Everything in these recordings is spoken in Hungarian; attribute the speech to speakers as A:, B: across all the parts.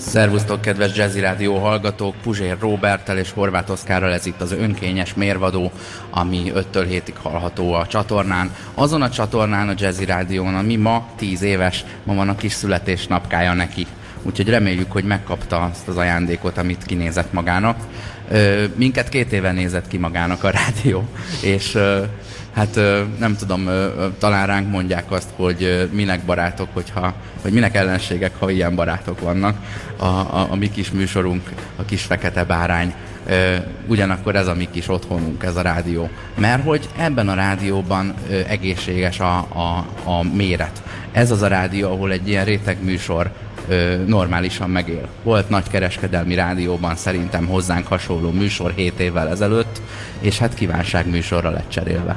A: Szervusztok, kedves Jazzy Rádió hallgatók! Puzsér Róberttel és Horváth Oszkárral ez itt az önkényes mérvadó, ami 5-től 7-ig hallható a csatornán. Azon a csatornán, a Jazzy Rádión, ami ma 10 éves, ma van a kis születésnapkája neki. Úgyhogy reméljük, hogy megkapta azt az ajándékot, amit kinézett magának. Minket 2 éve nézett ki magának a rádió, és hát nem tudom, talán ránk mondják azt, hogy minek barátok, vagy minek ellenségek, ha ilyen barátok vannak. A mi kis műsorunk, a kis fekete bárány. Ugyanakkor ez a mi kis otthonunk, ez a rádió. Mert hogy ebben a rádióban egészséges a méret. Ez az a rádió, ahol egy ilyen rétegműsor normálisan megél. Volt nagy kereskedelmi rádióban szerintem hozzánk hasonló műsor 7 évvel ezelőtt, és hát kívánságműsorra lett cserélve.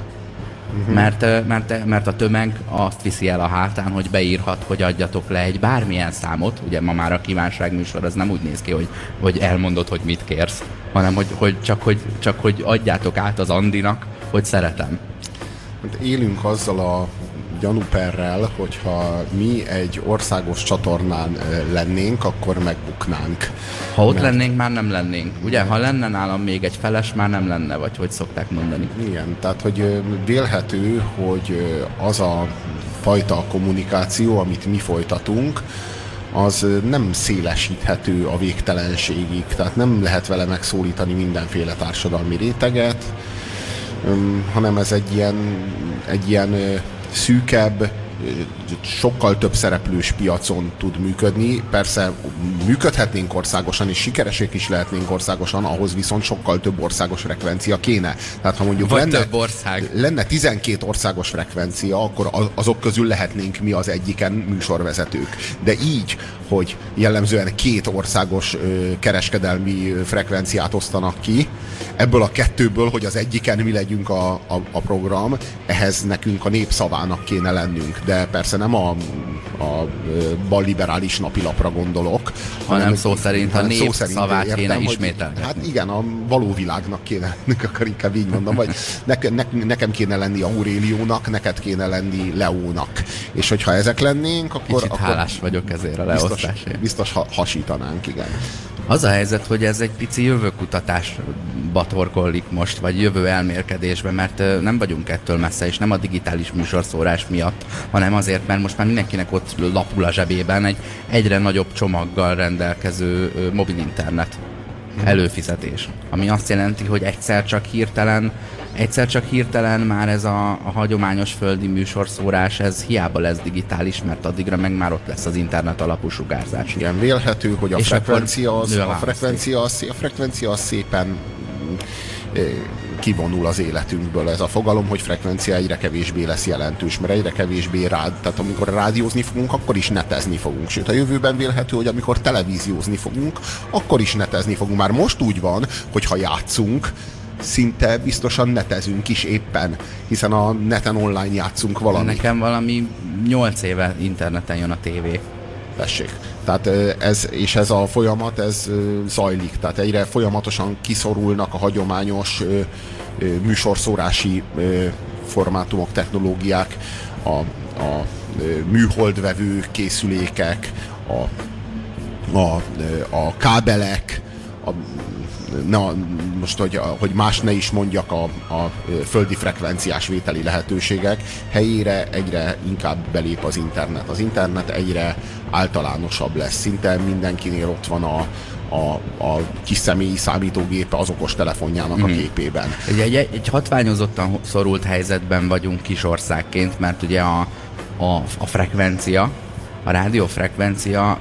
A: Mert a tömeg azt viszi el a hátán, hogy beírhat, hogy adjatok le egy bármilyen számot. Ugye ma már a kívánságműsor az nem úgy néz ki, hogy elmondod, hogy mit kérsz, hanem csak hogy adjátok át az Andinak, hogy szeretem.
B: Élünk azzal a gyanúperrel, hogyha mi egy országos csatornán lennénk, akkor megbuknánk.
A: Ha ott lennénk, már nem lennénk. Ugye, ha lenne nálam még egy feles, már nem lenne, vagy hogy szokták mondani.
B: Igen, tehát hogy vélhető, hogy az a fajta kommunikáció, amit mi folytatunk, az nem szélesíthető a végtelenségig, tehát nem lehet vele megszólítani mindenféle társadalmi réteget, hanem ez egy ilyen szűkebb, sokkal több szereplős piacon tud működni. Persze működhetnénk országosan, és sikeresek is lehetnénk országosan, ahhoz viszont sokkal több országos frekvencia kéne. Tehát ha mondjuk lenne 12 országos frekvencia, akkor azok közül lehetnénk mi az egyiken műsorvezetők. De így, hogy jellemzően 2 országos kereskedelmi frekvenciát osztanak ki, ebből a 2-ből, hogy az egyiken mi legyünk a program, ehhez nekünk a népszavának kéne lennünk. De persze nem a balliberális napilapra gondolok,
A: hanem szó szerint a népszavát kéne ismételni.
B: Hát igen, a való világnak kéne, akkor inkább így mondom, vagy nekem kéne lenni Auréliónak, neked kéne lenni Leónak. És hogyha ezek lennénk, akkor...
A: Kicsit hálás vagyok ezért a leosztásért.
B: Biztos hasítanánk, igen.
A: Az a helyzet, hogy ez egy pici jövőkutatásba torkollik most, vagy jövő elmélkedésbe, mert nem vagyunk ettől messze, és nem a digitális műsorszórás miatt, hanem azért, mert most már mindenkinek ott lapul a zsebében egy egyre nagyobb csomaggal rendelkező mobil internet előfizetés. Ami azt jelenti, hogy egyszer csak hirtelen már ez a hagyományos földi műsorszórás, ez hiába lesz digitális, mert addigra meg már ott lesz az internet alapú sugárzás.
B: Igen, vélhető, hogy a frekvencia az szépen kivonul az életünkből. Ez a fogalom, hogy frekvencia egyre kevésbé lesz jelentős, mert egyre kevésbé tehát amikor rádiózni fogunk, akkor is netezni fogunk. Sőt, a jövőben vélhető, hogy amikor televíziózni fogunk, akkor is netezni fogunk. Már most úgy van, hogy ha játszunk, szinte biztosan netezünk is éppen, hiszen a neten online játszunk valamit.
A: Nekem valami 8 éve interneten jön a tévé.
B: Tessék. Tehát ez a folyamat, ez zajlik. Tehát egyre folyamatosan kiszorulnak a hagyományos műsorszórási formátumok, technológiák, a műholdvevő készülékek, a kábelek, most, hogy más ne is mondjak, a földi frekvenciás vételi lehetőségek helyére egyre inkább belép az internet. Az internet egyre általánosabb lesz. Szinte mindenkinél ott van a kis személyi számítógépe az okos telefonjának a képében.
A: Egy hatványozottan szorult helyzetben vagyunk kis országként, mert ugye a frekvencia, a rádiófrekvencia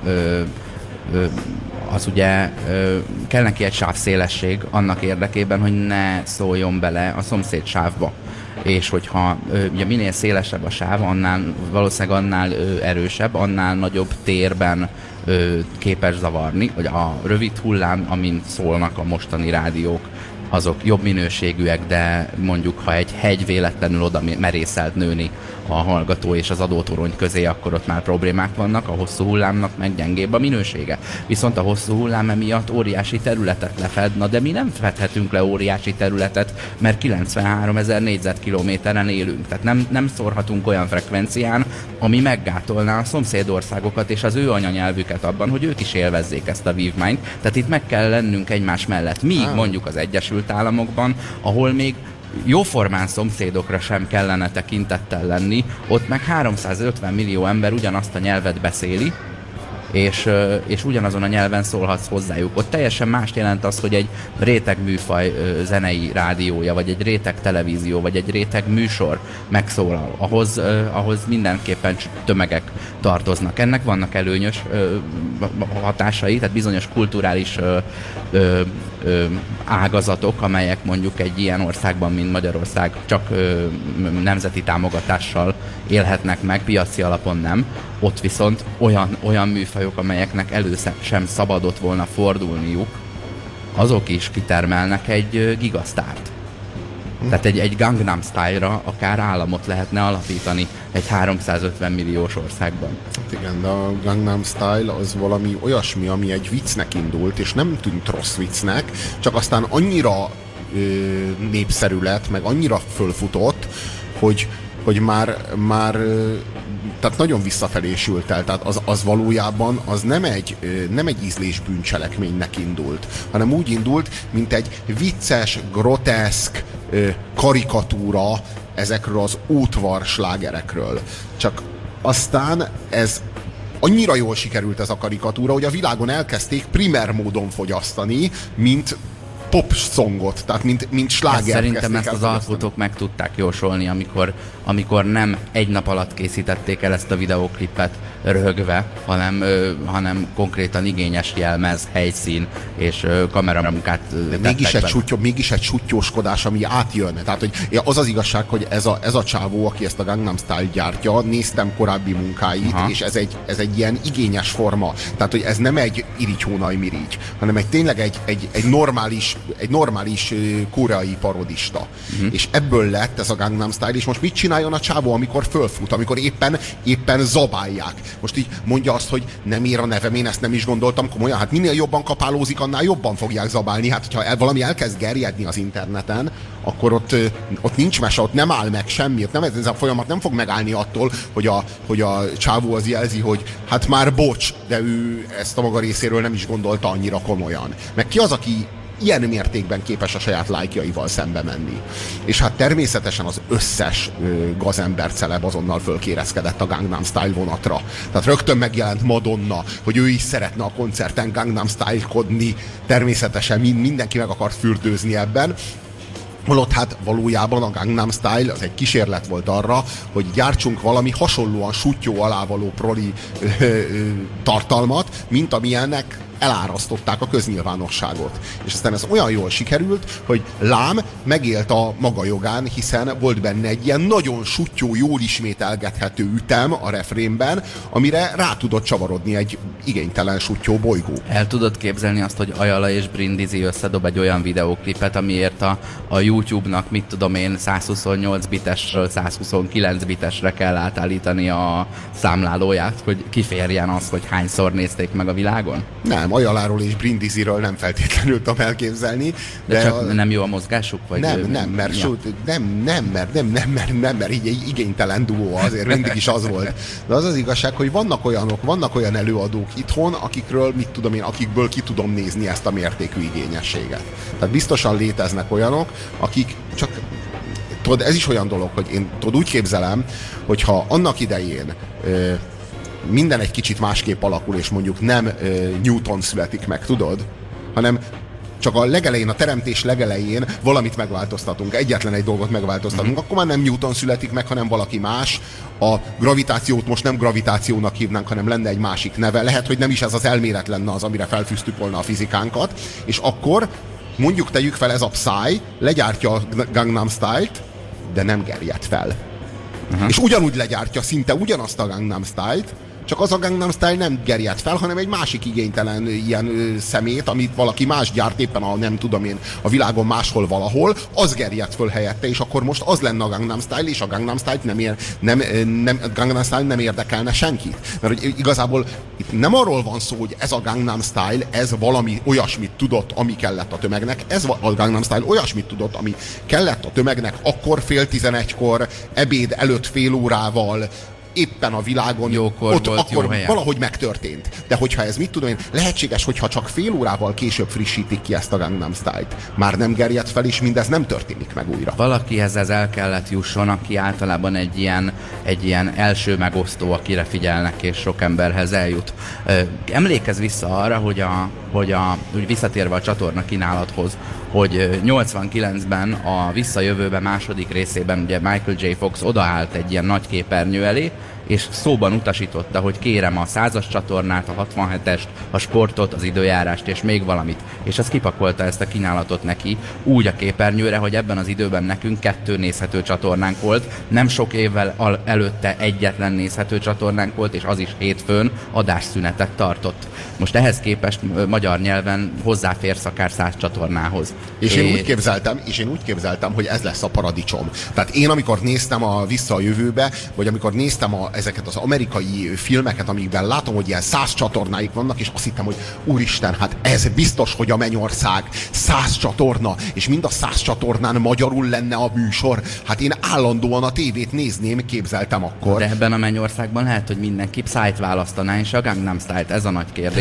A: az ugye kell neki egy sávszélesség annak érdekében, hogy ne szóljon bele a szomszéd sávba. És hogyha ugye minél szélesebb a sáv, valószínűleg annál erősebb, annál nagyobb térben képes zavarni, hogy a rövid hullám, amint szólnak a mostani rádiók, azok jobb minőségűek, de mondjuk ha egy hegy véletlenül oda merészelt nőni a hallgató és az adótorony közé, akkor ott már problémák vannak, a hosszú hullámnak meg gyengébb a minősége. Viszont a hosszú hullám emiatt óriási területet lefed, na de mi nem fedhetünk le óriási területet, mert 93 000 négyzetkilométeren élünk. Tehát nem szórhatunk olyan frekvencián, ami meggátolná a szomszédországokat és az ő anyanyelvüket abban, hogy ők is élvezzék ezt a vívmányt. Tehát itt meg kell lennünk egymás mellett. Míg mondjuk az Egyesült Államokban, ahol még jóformán szomszédokra sem kellene tekintettel lenni, ott meg 350 millió ember ugyanazt a nyelvet beszéli, és ugyanazon a nyelven szólhatsz hozzájuk. Ott teljesen mást jelent az, hogy egy réteg műfaj zenei rádiója, vagy egy réteg televízió, vagy egy réteg műsor megszólal. Ahhoz mindenképpen tömegek tartoznak. Ennek vannak előnyös hatásai, tehát bizonyos kulturális ágazatok, amelyek mondjuk egy ilyen országban, mint Magyarország, csak nemzeti támogatással élhetnek meg, piaci alapon nem. Ott viszont olyan műfajok, amelyeknek elő sem szabadott volna fordulniuk, azok is kitermelnek egy gigasztárt. Tehát egy Gangnam Style-ra akár államot lehetne alapítani egy 350 milliós országban.
B: Hát igen, de a Gangnam Style az valami olyasmi, ami egy viccnek indult, és nem tűnt rossz viccnek, csak aztán annyira népszerű lett, meg annyira fölfutott, hogy már tehát nagyon visszafelé sült el. Tehát az valójában az nem egy ízlés bűncselekménynek indult, hanem úgy indult, mint egy vicces, groteszk karikatúra ezekről az útvar slágerekről. Csak aztán ez annyira jól sikerült ez a karikatúra, hogy a világon elkezdték primer módon fogyasztani, mint pop songot, tehát mint slágert.
A: Szerintem ezt az alkotók meg tudták jósolni, amikor nem egy nap alatt készítették el ezt a videóklipet röhögve, hanem konkrétan igényes jelmez, helyszín és kameramunkát
B: mégis egy suttyóskodás, ami átjön. Tehát, hogy az az igazság, hogy ez a csávó, aki ezt a Gangnam Style gyártja, néztem korábbi munkáit, és ez egy ilyen igényes forma. Tehát, hogy ez nem egy irigy-hónaj-mirigy, hanem tényleg egy normális koreai parodista. És ebből lett ez a Gangnam Style, és most mit csináljon a csávó, amikor fölfut, amikor éppen zabálják. Most így mondja azt, hogy nem ér a nevem, én ezt nem is gondoltam komolyan. Hát minél jobban kapálózik, annál jobban fogják zabálni. Hát, hogyha valami elkezd gerjedni az interneten, akkor ott nincs mese, ott nem áll meg semmi. Ez a folyamat nem fog megállni attól, hogy a csávó az jelzi, hogy hát már bocs, de ő ezt a maga részéről nem is gondolta annyira komolyan. Meg ki az, aki ilyen mértékben képes a saját lájkjaival szembe menni. És hát természetesen az összes gazember celeb azonnal fölkérezkedett a Gangnam Style vonatra. Tehát rögtön megjelent Madonna, hogy ő is szeretne a koncerten Gangnam Style-kodni. Természetesen mindenki meg akart fürdőzni ebben. Holott hát valójában a Gangnam Style az egy kísérlet volt arra, hogy gyártsunk valami hasonlóan suttyó alávaló proli tartalmat, mint amilyennek elárasztották a köznyilvánosságot. És aztán ez olyan jól sikerült, hogy lám megélt a maga jogán, hiszen volt benne egy ilyen nagyon suttyó, jól ismételgethető ütem a refrénben, amire rá tudott csavarodni egy igénytelen suttyó bolygó.
A: El tudod képzelni azt, hogy Ajala és Brindisi összedob egy olyan videóklipet, amiért a YouTube-nak, mit tudom én, 128 bitesről 129 bitesre kell átállítani a számlálóját, hogy kiférjen az, hogy hányszor nézték meg a világon?
B: Nem, Ajaláról és Brindisiről nem feltétlenül tudom elképzelni.
A: De csak nem jó a mozgásuk? Vagy
B: mert így igénytelen duó azért mindig is az volt. De az az igazság, hogy vannak olyan előadók itthon, akikből ki tudom nézni ezt a mértékű igényességet. Tehát biztosan léteznek olyanok, akik csak... Tudod, ez is olyan dolog, hogy én úgy képzelem, hogyha annak idején minden egy kicsit másképp alakul, és mondjuk nem Newton születik meg, tudod? Hanem csak a legelején, a teremtés legelején valamit megváltoztatunk, egyetlen egy dolgot megváltoztatunk, akkor már nem Newton születik meg, hanem valaki más. A gravitációt most nem gravitációnak hívnánk, hanem lenne egy másik neve. Lehet, hogy nem is ez az elmélet lenne az, amire felfűztük volna a fizikánkat, és akkor mondjuk tegyük fel, ez a Psy legyártja a Gangnam Style-t, de nem gerjed fel. És ugyanúgy legyártja szinte ugyanazt a Gangnam Style-t, Csak az a Gangnam Style nem gerjed fel, hanem egy másik igénytelen ilyen szemét, amit valaki más gyárt éppen nem tudom én, a világon máshol valahol, az gerjed föl helyette, és akkor most az lenne a Gangnam Style, és a Gangnam Style Gangnam Style nem érdekelne senkit. Mert hogy igazából itt nem arról van szó, hogy ez a Gangnam Style, ez valami olyasmit tudott, ami kellett a tömegnek, ez a Gangnam Style olyasmit tudott, ami kellett a tömegnek akkor 10:30-kor, ebéd előtt fél órával, éppen a világon,
A: jókor
B: ott
A: volt,
B: akkor
A: jó helyen.
B: valahogy megtörtént. De hogyha ez mit tudom én, lehetséges, hogyha csak fél órával később frissítik ki ezt a Gangnam Style-t, már nem gerjed fel, és mindez nem történik meg újra.
A: Valakihez ez el kellett jusson, aki általában egy ilyen első megosztó, akire figyelnek, és sok emberhez eljut. Emlékezz vissza arra, hogy visszatérve a csatorna kínálathoz, hogy 89-ben a Visszajövőbe második részében ugye Michael J. Fox odaállt egy ilyen nagy képernyő elé, és szóban utasította, hogy kérem a 100-as csatornát, a 67-est, a sportot, az időjárást és még valamit. És az kipakolta ezt a kínálatot neki úgy a képernyőre, hogy ebben az időben nekünk 2 nézhető csatornánk volt, nem sok évvel előtte egyetlen nézhető csatornánk volt, és az is hétfőn adásszünetet tartott. Most ehhez képest magyar nyelven hozzáférsz akár 100 csatornához.
B: És én úgy képzeltem, hogy ez lesz a paradicsom. Tehát én amikor néztem a Vissza a jövőbe, vagy amikor néztem ezeket az amerikai filmeket, amikben látom, hogy ilyen 100 csatornáik vannak, és azt hittem, hogy úristen, hát ez biztos, hogy a mennyország 100 csatorna, és mind a 100 csatornán magyarul lenne a műsor. Hát én állandóan a tévét nézném, képzeltem akkor.
A: De ebben a mennyországban lehet, hogy mindenki Psy-t választaná, és a Gangnam Style-t, ez a nagy kérdés.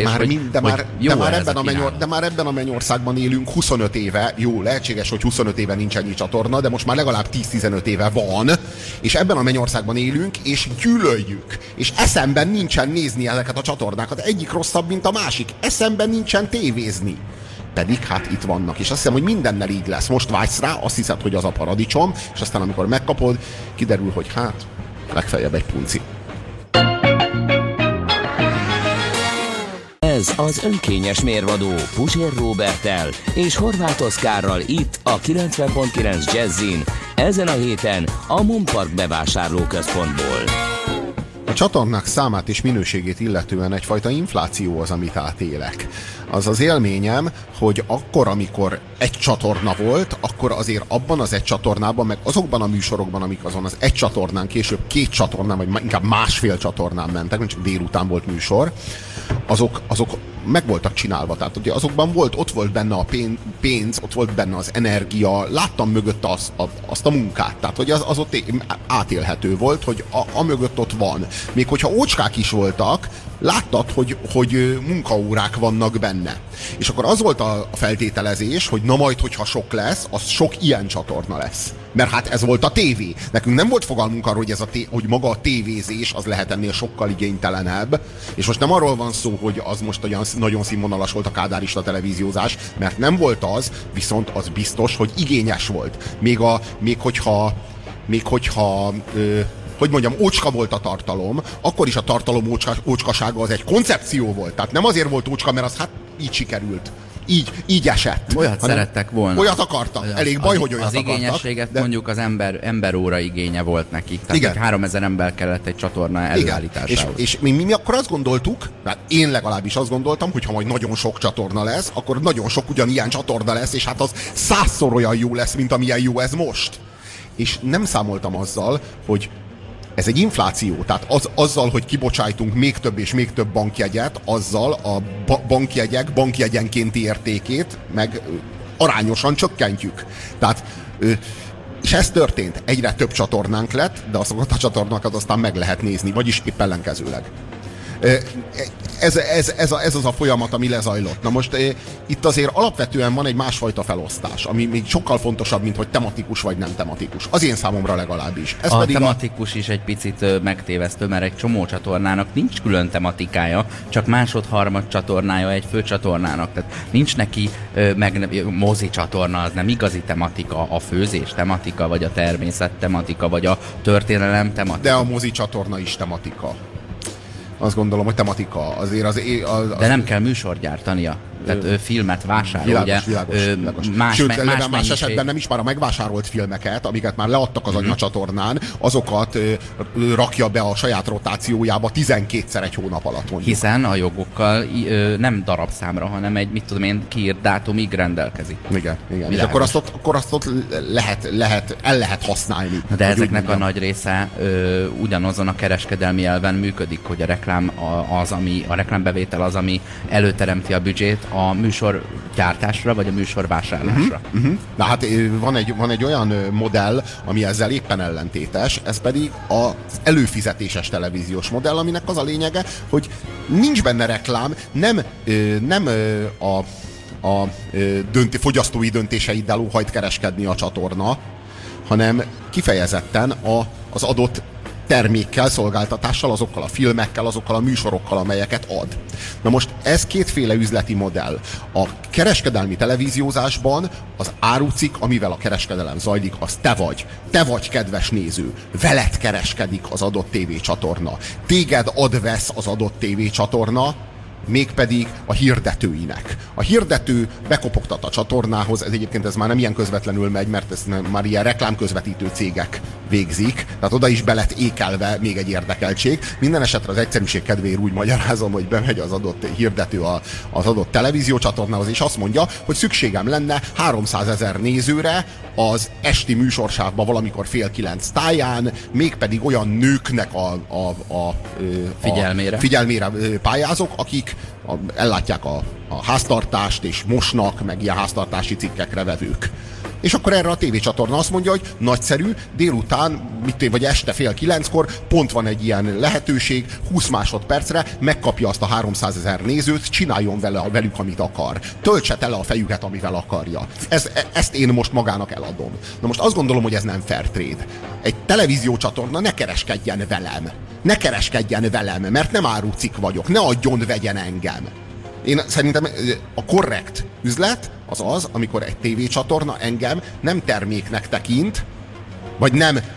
B: De már ebben a mennyországban élünk 25 éve, jó, lehetséges, hogy 25 éve nincs ennyi csatorna, de most már legalább 10-15 éve van, és ebben a mennyországban élünk, és gyűlöljük. És eszemben nincsen nézni ezeket a csatornákat. Egyik rosszabb, mint a másik. Eszemben nincsen tévézni. Pedig hát itt vannak. És azt hiszem, hogy mindennel így lesz. Most vágysz rá, azt hiszed, hogy az a paradicsom, és aztán amikor megkapod, kiderül, hogy hát legfeljebb egy punci.
C: Ez az önkényes mérvadó Puzsér Róberttel és Horváth Oszkárral itt a 90.9 Jazzin, ezen a héten a Monpark bevásárlóközpontból.
B: A csatornák számát és minőségét illetően egyfajta infláció az, amit átélek. Az az élményem, hogy akkor, amikor egy csatorna volt, akkor azért abban az egy csatornában, meg azokban a műsorokban, amik azon az egy csatornán, később 2 csatornán, vagy inkább 1,5 csatornán mentek, mint csak délután volt műsor, azok meg voltak csinálva. Tehát ugye azokban ott volt benne a pénz, ott volt benne az energia, láttam mögött azt a munkát. Tehát hogy az ott átélhető volt, hogy a mögött ott van. Még hogyha ócskák is voltak, láttad, hogy munkaórák vannak benne. És akkor az volt a feltételezés, hogy na majd, hogyha sok lesz, az sok ilyen csatorna lesz. Mert hát ez volt a tévé. Nekünk nem volt fogalmunk arról, hogy maga a tévézés az lehet ennél sokkal igénytelenebb. És most nem arról van szó, hogy az most olyan nagyon színvonalas volt a kádárista televíziózás, mert nem volt az, viszont az biztos, hogy igényes volt. Még hogyha hogy mondjam, ócska volt a tartalom, akkor is a tartalom ócskasága az egy koncepció volt. Tehát nem azért volt ócska, mert az hát így sikerült. Így esett.
A: Olyat szerettek volna.
B: Olyat akartak. Elég baj, hogy olyat akartak.
A: Az igényességet de... mondjuk az emberóra igénye volt nekik. Tehát 3000 ember kellett egy csatorna előállításához.
B: És mi akkor azt gondoltuk, hát én legalábbis azt gondoltam, hogy ha majd nagyon sok csatorna lesz, akkor nagyon sok ugyanilyen csatorna lesz, és hát az 100-szor olyan jó lesz, mint amilyen jó ez most. És nem számoltam azzal, hogy ez egy infláció, tehát azzal, hogy kibocsájtunk még több és még több bankjegyet, azzal a bankjegyenkénti értékét meg arányosan csökkentjük. Tehát, és ez történt. Egyre több csatornánk lett, de azokat a csatornákat aztán meg lehet nézni, vagyis épp ellenkezőleg. Ez az a folyamat, ami lezajlott. Na most itt azért alapvetően van egy másfajta felosztás, ami még sokkal fontosabb, mint hogy tematikus vagy nem tematikus. Az én számomra legalábbis. Ez
A: pedig tematikus is egy picit megtévesztő, mert egy csomó csatornának nincs külön tematikája, csak másod-harmad csatornája egy fő csatornának. Tehát nincs neki mozi csatorna, az nem igazi tematika, a főzés tematika, vagy a természet tematika, vagy a történelem tematika.
B: De a mozi csatorna is tematika. Azt gondolom, hogy tematika.
A: De nem kell műsort gyártania. tehát filmet vásárol,
B: világos. Sőt, más esetben nem is már a megvásárolt filmeket, amiket már leadtak az anyacsatornán, azokat rakja be a saját rotációjába 12-szer egy hónap alatt, mondjuk.
A: Hiszen a jogokkal nem darabszámra, hanem egy, mit tudom én, kiírt dátumig rendelkezik.
B: Igen. És akkor azt ott el lehet használni.
A: De ezeknek a nagy része ugyanazon a kereskedelmi elven működik, hogy a reklám a reklámbevétel az, ami előteremti a büdzsét a műsor gyártásra, vagy a műsor vásárlásra.
B: Na hát van egy olyan modell, ami ezzel éppen ellentétes, ez pedig az előfizetéses televíziós modell, aminek az a lényege, hogy nincs benne reklám, nem a fogyasztói döntéseiddel óhajt kereskedni a csatorna, hanem kifejezetten az adott termékkel, szolgáltatással, azokkal a filmekkel, azokkal a műsorokkal, amelyeket ad. Na most ez kétféle üzleti modell. A kereskedelmi televíziózásban az árucikk, amivel a kereskedelem zajlik, az te vagy. Te vagy, kedves néző. Veled kereskedik az adott tévécsatorna. Téged ad-vesz az adott tévécsatorna, mégpedig a hirdetőinek. A hirdető bekopogtat a csatornához, ez már nem ilyen közvetlenül megy, mert ezt már ilyen reklámközvetítő cégek végzik, tehát oda is be lett ékelve még egy érdekeltség. Minden esetre az egyszerűség kedvéért úgy magyarázom, hogy bemegy az adott hirdető az adott televíziócsatornához, és azt mondja, hogy szükségem lenne 300 000 nézőre az esti műsorsávban valamikor 8:30 táján, mégpedig olyan nőknek a figyelmére pályázok, akik ellátják a háztartást, és mosnak, meg ilyen háztartási cikkekre vevők. És akkor erre a tévécsatorna azt mondja, hogy nagyszerű, délután, vagy este 8:30-kor pont van egy ilyen lehetőség, 20 másodpercre megkapja azt a 300 000 nézőt, csináljon velük, amit akar. Töltse tele a fejüket, amivel akarja. Ezt én most magának eladom. Na most azt gondolom, hogy ez nem fair trade. Egy televíziócsatorna ne kereskedjen velem. Ne kereskedjen velem, mert nem árucikk vagyok. Ne vegyen engem. Én szerintem a korrekt üzlet az, amikor egy tévécsatorna engem nem terméknek tekint, vagy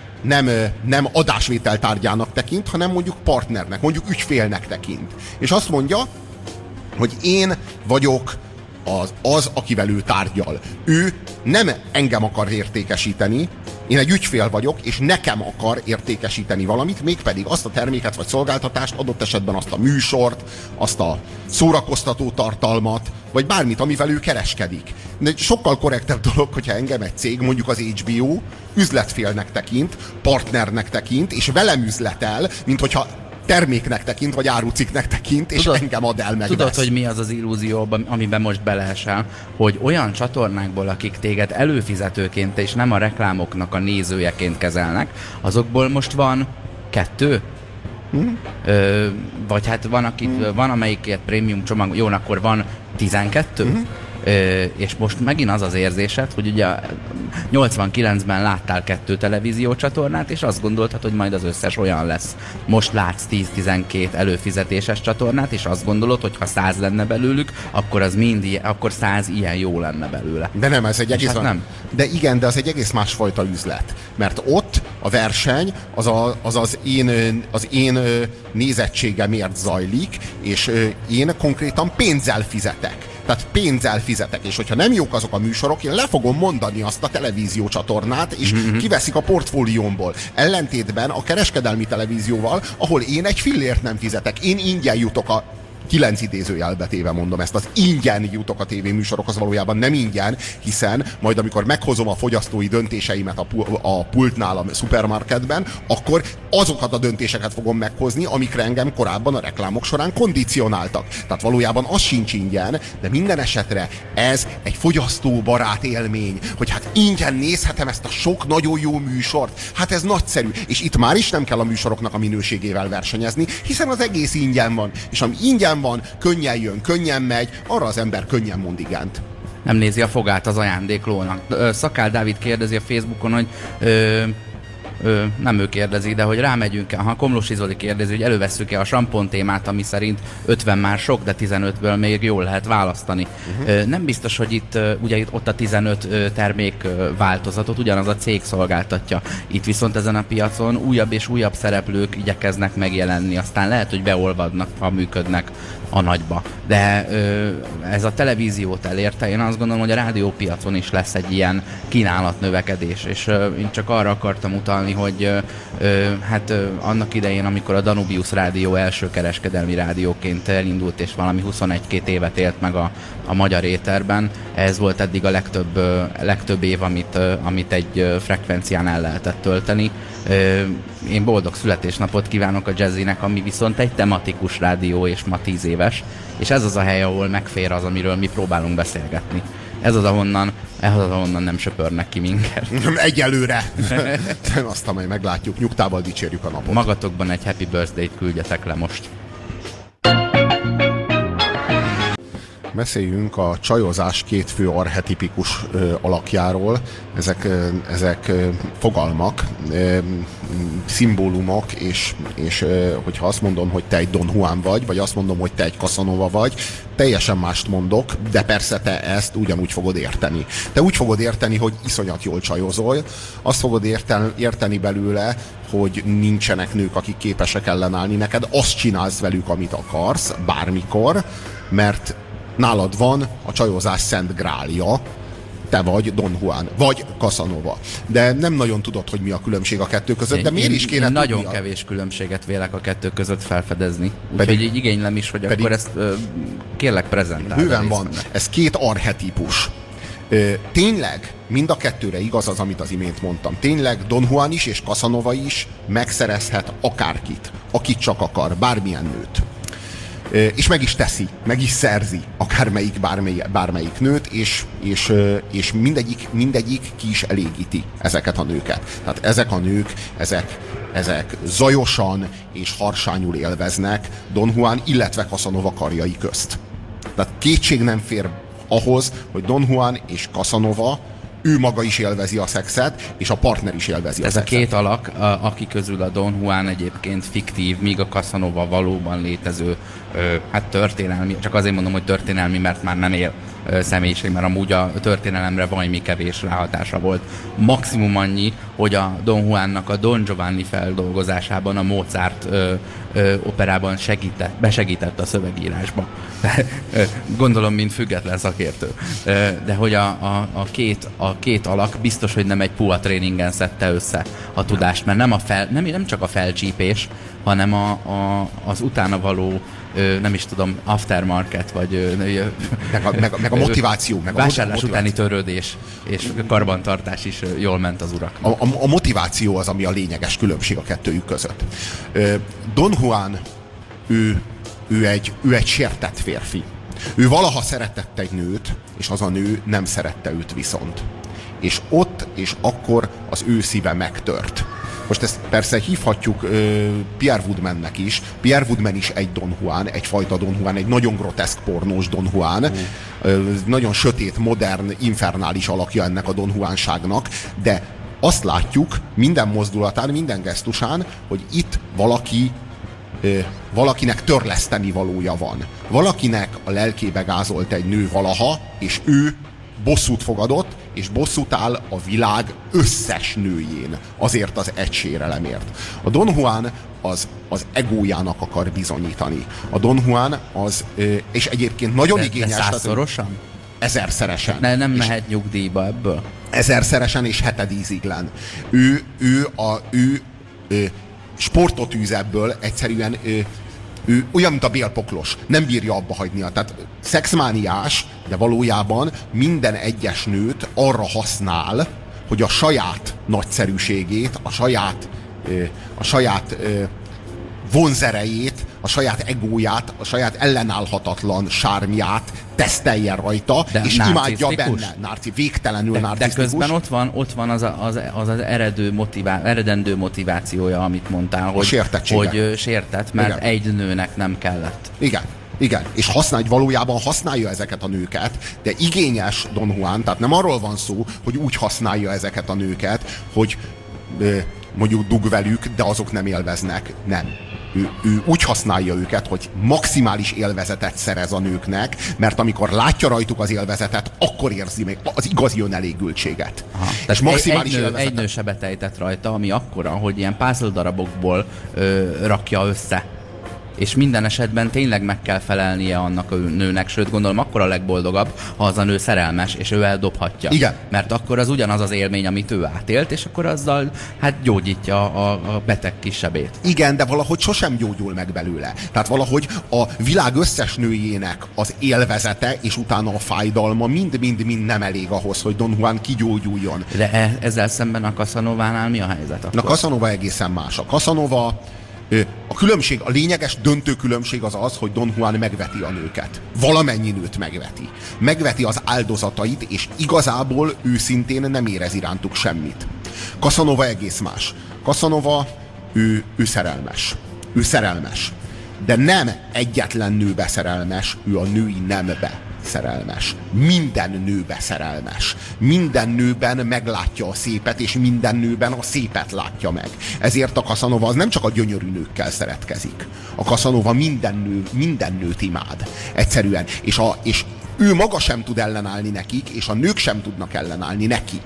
B: nem adásvétel tárgyának tekint, hanem mondjuk partnernek, mondjuk ügyfélnek tekint. És azt mondja, hogy én vagyok az, akivel ő tárgyal. Ő nem engem akar értékesíteni, én egy ügyfél vagyok, és nekem akar értékesíteni valamit, mégpedig azt a terméket vagy szolgáltatást, adott esetben azt a műsort, azt a szórakoztató tartalmat, vagy bármit, amivel ő kereskedik. De sokkal korrektebb dolog, hogyha engem egy cég, mondjuk az HBO, üzletfélnek tekint, partnernek tekint, és velem üzletel, mint hogyha terméknek tekint, vagy árucikknek tekint, és engem ad el, megvesz.
A: Tudod, hogy mi az az illúzió, amiben most beleesel, hogy olyan csatornákból, akik téged előfizetőként és nem a reklámoknak a nézőjeként kezelnek, azokból most van 2? Vagy hát van amelyik egy prémium csomag, jó, akkor van 12? És most megint az az érzésed, hogy ugye 89-ben láttál 2 televíziócsatornát, és azt gondoltad, hogy majd az összes olyan lesz. Most látsz 10-12 előfizetéses csatornát, és azt gondolod, hogy ha 100 lenne belőlük, akkor az akkor 100 ilyen jó lenne belőle.
B: De nem, ez egy egész
A: hát nem.
B: De igen, de az egy egész másfajta üzlet. Mert ott a verseny az én nézettségemért zajlik, és én konkrétan pénzzel fizetek. Tehát pénzzel fizetek, és hogyha nem jók azok a műsorok, én le fogom mondani azt a televíziócsatornát, és kiveszik a portfóliómból. Ellentétben a kereskedelmi televízióval, ahol én egy fillért nem fizetek, én ingyen jutok a 9 idézőjelbe téve mondom ezt, az ingyen jutok a tévéműsorokhoz, valójában nem ingyen, hiszen majd amikor meghozom a fogyasztói döntéseimet a pultnál a szupermarketben, akkor azokat a döntéseket fogom meghozni, amikre engem korábban a reklámok során kondicionáltak. Tehát valójában az sincs ingyen, de minden esetre ez egy fogyasztóbarát élmény, hogy hát ingyen nézhetem ezt a sok nagyon jó műsort, hát ez nagyszerű, és itt már is nem kell a műsoroknak a minőségével versenyezni, hiszen az egész ingyen van, és ami ingyen van, könnyen jön, könnyen megy, arra az ember könnyen mond igent.
A: Nem nézi a fogát az ajándéklónak. Szakál Dávid kérdezi a Facebookon, hogy nem ő kérdezi, de hogy rámegyünk-e, ha Komlósi Zoli kérdezi, hogy elővesszük-e a sampon témát, ami szerint 50 már sok, de 15-ből még jól lehet választani. Nem biztos, hogy itt ott a 15 termék változatot ugyanaz a cég szolgáltatja. Itt viszont ezen a piacon újabb és újabb szereplők igyekeznek megjelenni, aztán lehet, hogy beolvadnak, ha működnek. a nagyba. De ez a televíziót elérte, én azt gondolom, hogy a rádiópiacon is lesz egy ilyen kínálatnövekedés, és én csak arra akartam utalni, hogy annak idején, amikor a Danubius Rádió első kereskedelmi rádióként elindult, és valami 21-22 évet élt meg a magyar éterben, ez volt eddig a legtöbb év, amit egy frekvencián el lehetett tölteni. Én boldog születésnapot kívánok a Jazzynek, ami viszont egy tematikus rádió, és ma 10 éves, és ez az a hely, ahol megfér az, amiről mi próbálunk beszélgetni. Ez az, ahonnan nem söpörnek ki minket.
B: Egyelőre! Aztán majd meglátjuk, nyugtával dicsérjük a napot.
A: Magatokban egy happy birthday-t küldjetek le most.
B: Beszéljünk a csajozás két fő archetipikus alakjáról. Ezek fogalmak, szimbólumok, és hogyha azt mondom, hogy te egy Don Juan vagy azt mondom, hogy te egy Casanova vagy, teljesen mást mondok, de persze te ezt ugyanúgy fogod érteni. Te úgy fogod érteni, hogy iszonyat jól csajozol, azt fogod érteni belőle, hogy nincsenek nők, akik képesek ellenállni neked, azt csinálsz velük, amit akarsz, bármikor, mert nálad van a csajozás szent grálja, te vagy Don Juan, vagy Casanova. De nem nagyon tudod, hogy mi a különbség a kettő között, de miért is kéne tudnia?
A: Nagyon kevés különbséget vélek a kettő között felfedezni. Úgyhogy így igénylem is, hogy akkor ezt kérlek prezentálni.
B: Bőven van. Ez két archetípus. Tényleg mind a kettőre igaz az, amit az imént mondtam. Tényleg Don Juan is és Casanova is megszerezhet akárkit, akit csak akar, bármilyen nőt. És meg is teszi, meg is szerzi bármelyik nőt, és mindegyik ki is elégíti ezeket a nőket. Tehát ezek a nők, ezek zajosan és harsányul élveznek Don Juan, illetve Casanova karjai közt. Tehát kétség nem fér ahhoz, hogy Don Juan és Casanova, ő maga is élvezi a szexet, és a partner is élvezi a szexet.
A: Ez a két alak, aki közül a Don Juan egyébként fiktív, míg a Casanova valóban létező, történelmi, csak azért mondom, hogy történelmi, mert már nem él személyiség, mert amúgy a történelemre valami kevés ráhatása volt. Maximum annyi, hogy a Don Juannak a Don Giovanni feldolgozásában a Mozart operában besegített a szövegírásba. Gondolom, mint független szakértő. De hogy a két alak biztos, hogy nem egy puha tréningen szedte össze a tudást, mert nem csak a felcsípés, hanem az utána való nem is tudom, aftermarket, vagy
B: meg a motiváció. Meg
A: vásárlás utáni törődés és karbantartás is jól ment az urak.
B: A motiváció az, ami a lényeges különbség a kettőjük között. Don Juan, ő egy sértett férfi. Ő valaha szeretett egy nőt, és az a nő nem szerette őt viszont. És ott és akkor az ő szíve megtört. Most ezt persze hívhatjuk Pierre Woodmannek is. Pierre Woodman is egy Don Juan, egyfajta Don Juan, egy nagyon groteszk pornós Don Juan. Nagyon sötét, modern, infernális alakja ennek a Don Juanságnak, de azt látjuk minden mozdulatán, minden gesztusán, hogy itt valakinek törleszteni valója van. Valakinek a lelkébe gázolt egy nő valaha, és ő bosszút fogadott, és bosszút áll a világ összes nőjén azért az egy sérelemért. A Don Juan az egójának akar bizonyítani. A Don Juan és egyébként nagyon igényes.
A: De százszorosan?
B: Ezerszeresen.
A: Nem mehet nyugdíjba ebből?
B: Ezerszeresen és hetedíziglen. Ő sportot űz ebből, egyszerűen ő olyan, mint a bélpoklos, nem bírja abba hagynia. Tehát szexmániás, de valójában minden egyes nőt arra használ, hogy a saját nagyszerűségét, a saját vonzerejét, a saját egóját, a saját ellenállhatatlan sármját teszteljen rajta, de és imádja benne. Végtelenül narcisztikus.
A: De közben ott van az eredendő motivációja, amit mondtál, hogy sértett, mert igen, egy nőnek nem kellett.
B: Igen, és valójában használja ezeket a nőket, de igényes Don Juan, tehát nem arról van szó, hogy úgy használja ezeket a nőket, hogy mondjuk dug velük, de azok nem élveznek. Nem. Ő úgy használja őket, hogy maximális élvezetet szerez a nőknek, mert amikor látja rajtuk az élvezetet, akkor érzi meg az igazi önelégültséget.
A: És maximális egy nő sebet ejtett rajta, ami akkora, hogy ilyen puzzle darabokból rakja össze. és minden esetben tényleg meg kell felelnie annak a nőnek, sőt gondolom akkor a legboldogabb, ha az a nő szerelmes, és ő eldobhatja.
B: Igen.
A: Mert akkor az ugyanaz az élmény, amit ő átélt, és akkor azzal hát gyógyítja a beteg kisebét.
B: Igen, de valahogy sosem gyógyul meg belőle. Tehát valahogy a világ összes nőjének az élvezete, és utána a fájdalma mind nem elég ahhoz, hogy Don Juan kigyógyuljon.
A: De ezzel szemben a Casanovánál mi a helyzet akkor?
B: A Casanova egészen más. A Casanova, a különbség, a lényeges döntő különbség az, hogy Don Juan megveti a nőket. Valamennyi nőt megveti. Megveti az áldozatait, és igazából őszintén nem érez irántuk semmit. Casanova egész más. Casanova, ő szerelmes. Ő szerelmes. De nem egyetlen nőbe szerelmes, ő a női nembe szerelmes. Minden nőbe szerelmes. Minden nőben meglátja a szépet, és minden nőben a szépet látja meg. Ezért a Casanova az nem csak a gyönyörű nőkkel szeretkezik. A Casanova minden nőt imád. Egyszerűen. És ő maga sem tud ellenállni nekik, és a nők sem tudnak ellenállni neki.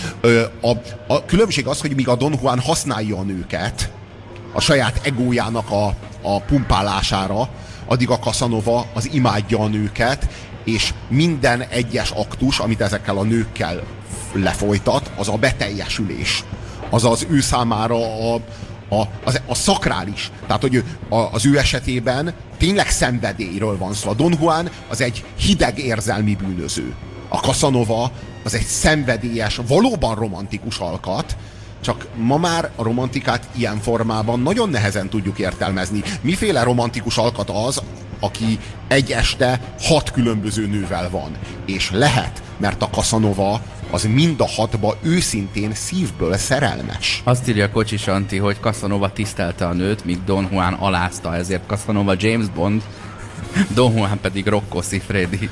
B: A különbség az, hogy míg a Don Juan használja a nőket a saját egójának a pumpálására, addig a Casanova az imádja a nőket, és minden egyes aktus, amit ezekkel a nőkkel lefolytat, az a beteljesülés. Az ő számára a szakrális. Tehát, hogy az ő esetében tényleg szenvedélyről van szó. A Don Juan az egy hideg érzelmi bűnöző. A Casanova az egy szenvedélyes, valóban romantikus alkat, csak ma már a romantikát ilyen formában nagyon nehezen tudjuk értelmezni. Miféle romantikus alkat az, aki egy este 6 különböző nővel van? És lehet, mert a Casanova az mind a 6-ba őszintén szívből szerelmes.
A: Azt írja Kocsis Antti, hogy Casanova tisztelte a nőt, míg Don Juan alázta, ezért Casanova James Bond, Don Juan pedig Rocco Siffredi.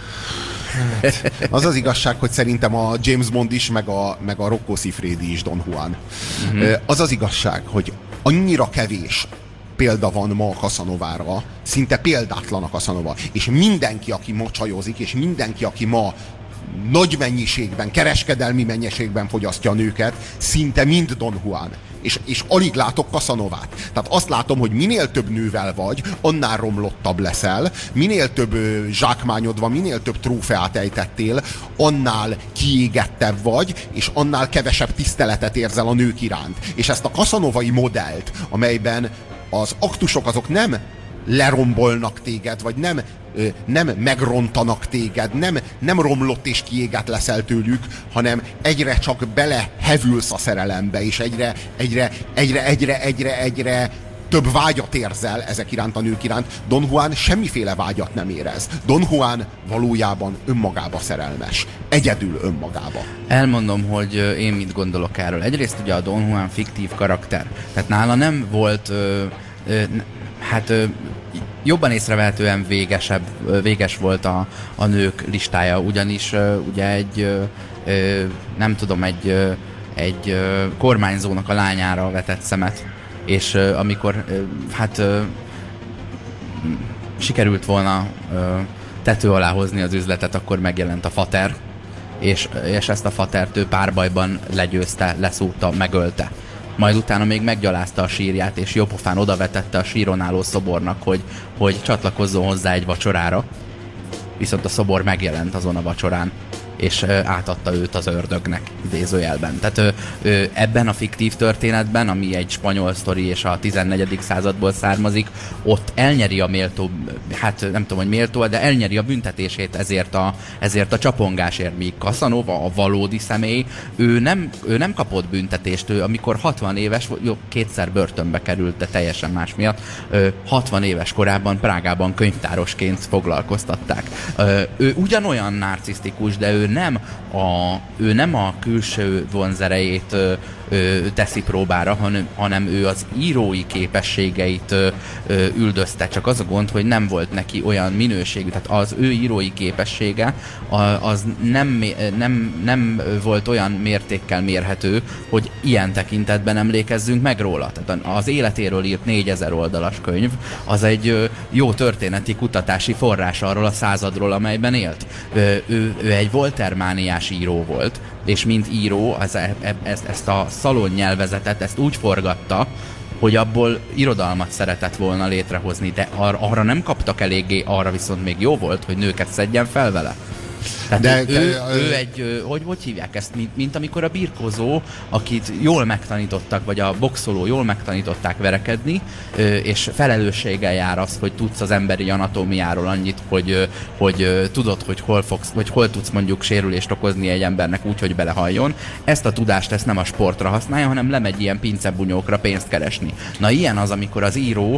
B: Az az igazság, hogy szerintem a James Bond is, meg a Rocco Siffredi is Don Juan. Az az igazság, hogy annyira kevés példa van ma a Casanovára, szinte példátlan a Casanova. És mindenki, aki ma csajozik, és mindenki, aki ma nagy mennyiségben, kereskedelmi mennyiségben fogyasztja a nőket, szinte mind Don Juan. És alig látok Casanovát. Tehát azt látom, hogy minél több nővel vagy, annál romlottabb leszel, minél több zsákmányod van, minél több trófeát ejtettél, annál kiégettebb vagy, és annál kevesebb tiszteletet érzel a nők iránt. És ezt a casanovai modellt, amelyben az aktusok azok nem lerombolnak téged, vagy nem megrontanak téged, nem romlott és kiégett leszel tőlük, hanem egyre csak belehevülsz a szerelembe, és egyre több vágyat érzel ezek iránt a nők iránt. Don Juan semmiféle vágyat nem érez. Don Juan valójában önmagába szerelmes. Egyedül önmagába.
A: Elmondom, hogy én mit gondolok erről. Egyrészt ugye a Don Juan fiktív karakter. Tehát nála nem volt jobban észrevehetően véges volt a nők listája, ugyanis ugye egy kormányzónak a lányára vetett szemet, és amikor sikerült volna tető alá hozni az üzletet, akkor megjelent a fater, és ezt a fatert ő párbajban legyőzte, leszúrta, megölte. Majd utána még meggyalázta a sírját, és jópofán odavetette a síron álló szobornak, hogy csatlakozzon hozzá egy vacsorára. Viszont a szobor megjelent azon a vacsorán, és átadta őt az ördögnek, idézőjelben. Tehát ebben a fiktív történetben, ami egy spanyol sztori és a 14. századból származik, ott elnyeri a méltó, nem tudom, hogy méltó, de elnyeri a büntetését ezért a csapongásért, míg Casanova, a valódi személy, ő nem kapott büntetést, amikor 60 éves, jó, 2-szer börtönbe került, de teljesen más miatt, 60 éves korában Prágában könyvtárosként foglalkoztatták. Ő ugyanolyan narcisztikus, de ő nem a külső vonzerejét teszi próbára, hanem ő az írói képességeit üldözte. Csak az a gond, hogy nem volt neki olyan minőségű, tehát az ő írói képessége az nem volt olyan mértékkel mérhető, hogy ilyen tekintetben emlékezzünk meg róla. Tehát az életéről írt 4000 oldalas könyv, az egy jó történeti kutatási forrás arról a századról, amelyben élt. Ő egy Voltaire-mániás író volt, és mint író ezt a szalonnyelvezetet, ezt úgy forgatta, hogy abból irodalmat szeretett volna létrehozni, de arra nem kaptak eléggé, arra viszont még jó volt, hogy nőket szedjen fel vele. Tehát ő egy, hogy hívják ezt, mint amikor a birkózó, akit jól megtanítottak, vagy a boxoló jól megtanították verekedni, és felelősséggel jár az, hogy tudsz az emberi anatómiáról annyit, hogy tudod, hogy hol tudsz mondjuk sérülést okozni egy embernek úgy, hogy belehalljon. Ezt a tudást ezt nem a sportra használja, hanem lemegy ilyen pincebunyókra pénzt keresni. Na ilyen az, amikor az író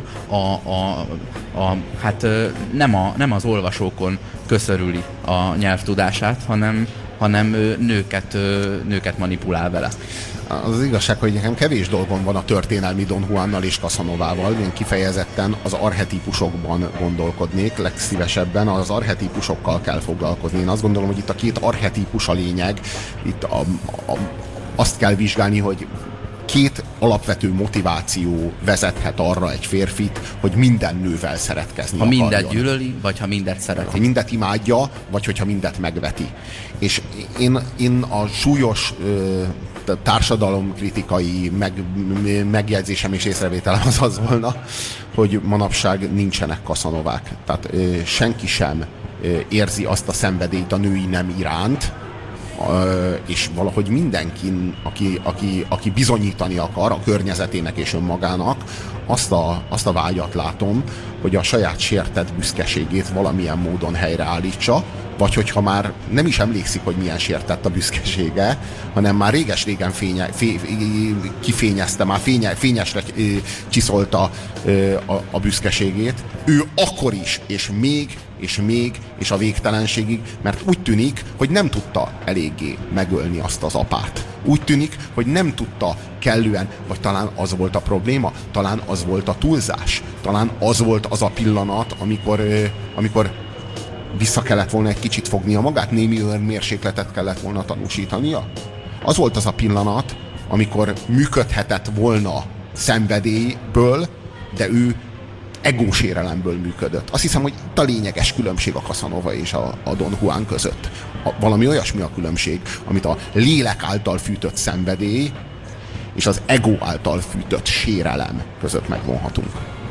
A: nem az olvasókon köszörüli a nyelvtudását, hanem nőket manipulál vele.
B: Az igazság, hogy nekem kevés dolgom van a történelmi Don Juannal és Casanovával. Én kifejezetten az archetípusokban gondolkodnék, legszívesebben az archetípusokkal kell foglalkozni. Én azt gondolom, hogy itt a két archetípus a lényeg. Itt azt kell vizsgálni, hogy két alapvető motiváció vezethet arra egy férfit, hogy minden nővel szeretkezni
A: ha
B: akarjon.
A: Mindet gyűlöli, vagy ha mindet szereti.
B: Ha mindet imádja, vagy hogyha mindet megveti. És én a súlyos társadalomkritikai megjegyzésem és észrevételem az volna, hogy manapság nincsenek Casanovák. Tehát senki sem érzi azt a szenvedélyt a női nem iránt, és valahogy mindenki, aki bizonyítani akar a környezetének és önmagának, azt a vágyat látom, hogy a saját sértett büszkeségét valamilyen módon helyreállítsa, vagy hogyha már nem is emlékszik, hogy milyen sértett a büszkesége, hanem már réges-régen kifényezte, már fényesre csiszolta a büszkeségét, ő akkor is, és a végtelenségig, mert úgy tűnik, hogy nem tudta eléggé megölni azt az apát. Úgy tűnik, hogy nem tudta kellően, vagy talán az volt a probléma, talán az volt a túlzás, talán az volt az a pillanat, amikor vissza kellett volna egy kicsit fognia magát, némi önmérsékletet kellett volna tanúsítania. Az volt az a pillanat, amikor működhetett volna szenvedélyből, de ő egósérelemből működött. Azt hiszem, hogy itt a lényeges különbség a Casanova és a Don Juan között. Valami olyasmi a különbség, amit a lélek által fűtött szenvedély és az ego által fűtött sérelem között megvonhatunk.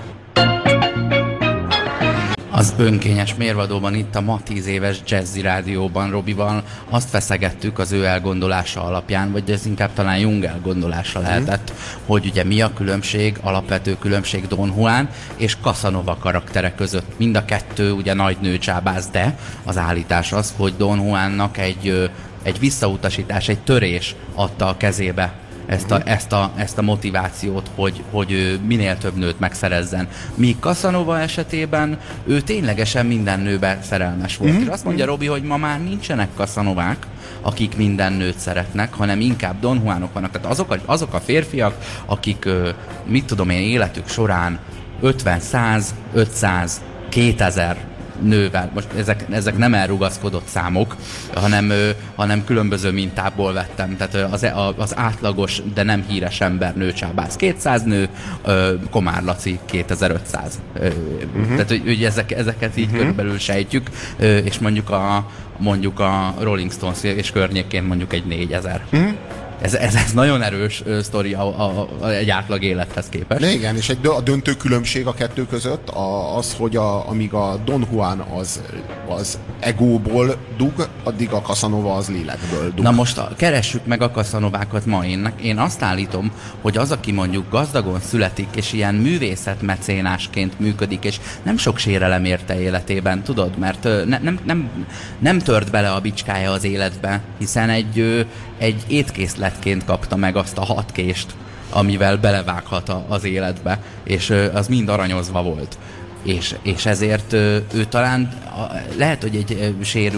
A: Az önkényes mérvadóban, itt a ma 10 éves Jazzy Rádióban Robival azt feszegettük az ő elgondolása alapján, vagy ez inkább talán Jung elgondolása lehetett, hogy ugye mi a különbség, alapvető különbség Don Juan és Casanova karaktere között. Mind a kettő ugye nagy nőcsábász, de az állítás az, hogy Don Juannak egy visszautasítás, egy törés adta a kezébe ezt a motivációt, hogy ő minél több nőt megszerezzen. Míg Casanova esetében ő ténylegesen minden nőbe szerelmes volt. És azt mondja Robi, hogy ma már nincsenek Casanovák, akik minden nőt szeretnek, hanem inkább Don Juanok vannak. Tehát azok a férfiak, akik, mit tudom én, életük során 50, 100, 500, 2000 nővel, most ezek nem elrugaszkodott számok, hanem különböző mintából vettem. Tehát az átlagos, de nem híres ember nőcsábász 200 nő, Komár Laci 2500. Tehát hogy ezeket így körülbelül sejtjük, és mondjuk a Rolling Stones és környékén mondjuk egy 4000. Ez nagyon erős sztori egy átlag élethez képest.
B: De igen, és a döntő különbség a kettő között az, hogy amíg a Don Juan az egóból dug, addig a Casanova az lélekből dug.
A: Na most keressük meg a Casanovákat ma. Én azt állítom, hogy az, aki mondjuk gazdagon születik, és ilyen művészetmecénásként működik, és nem sok sérelem érte életében, tudod, mert nem tört bele a bicskája az életbe, hiszen egy étkészletként kapta meg azt a 6 kést, amivel belevághat az életbe, és az mind aranyozva volt. És ezért ő talán lehet, hogy egy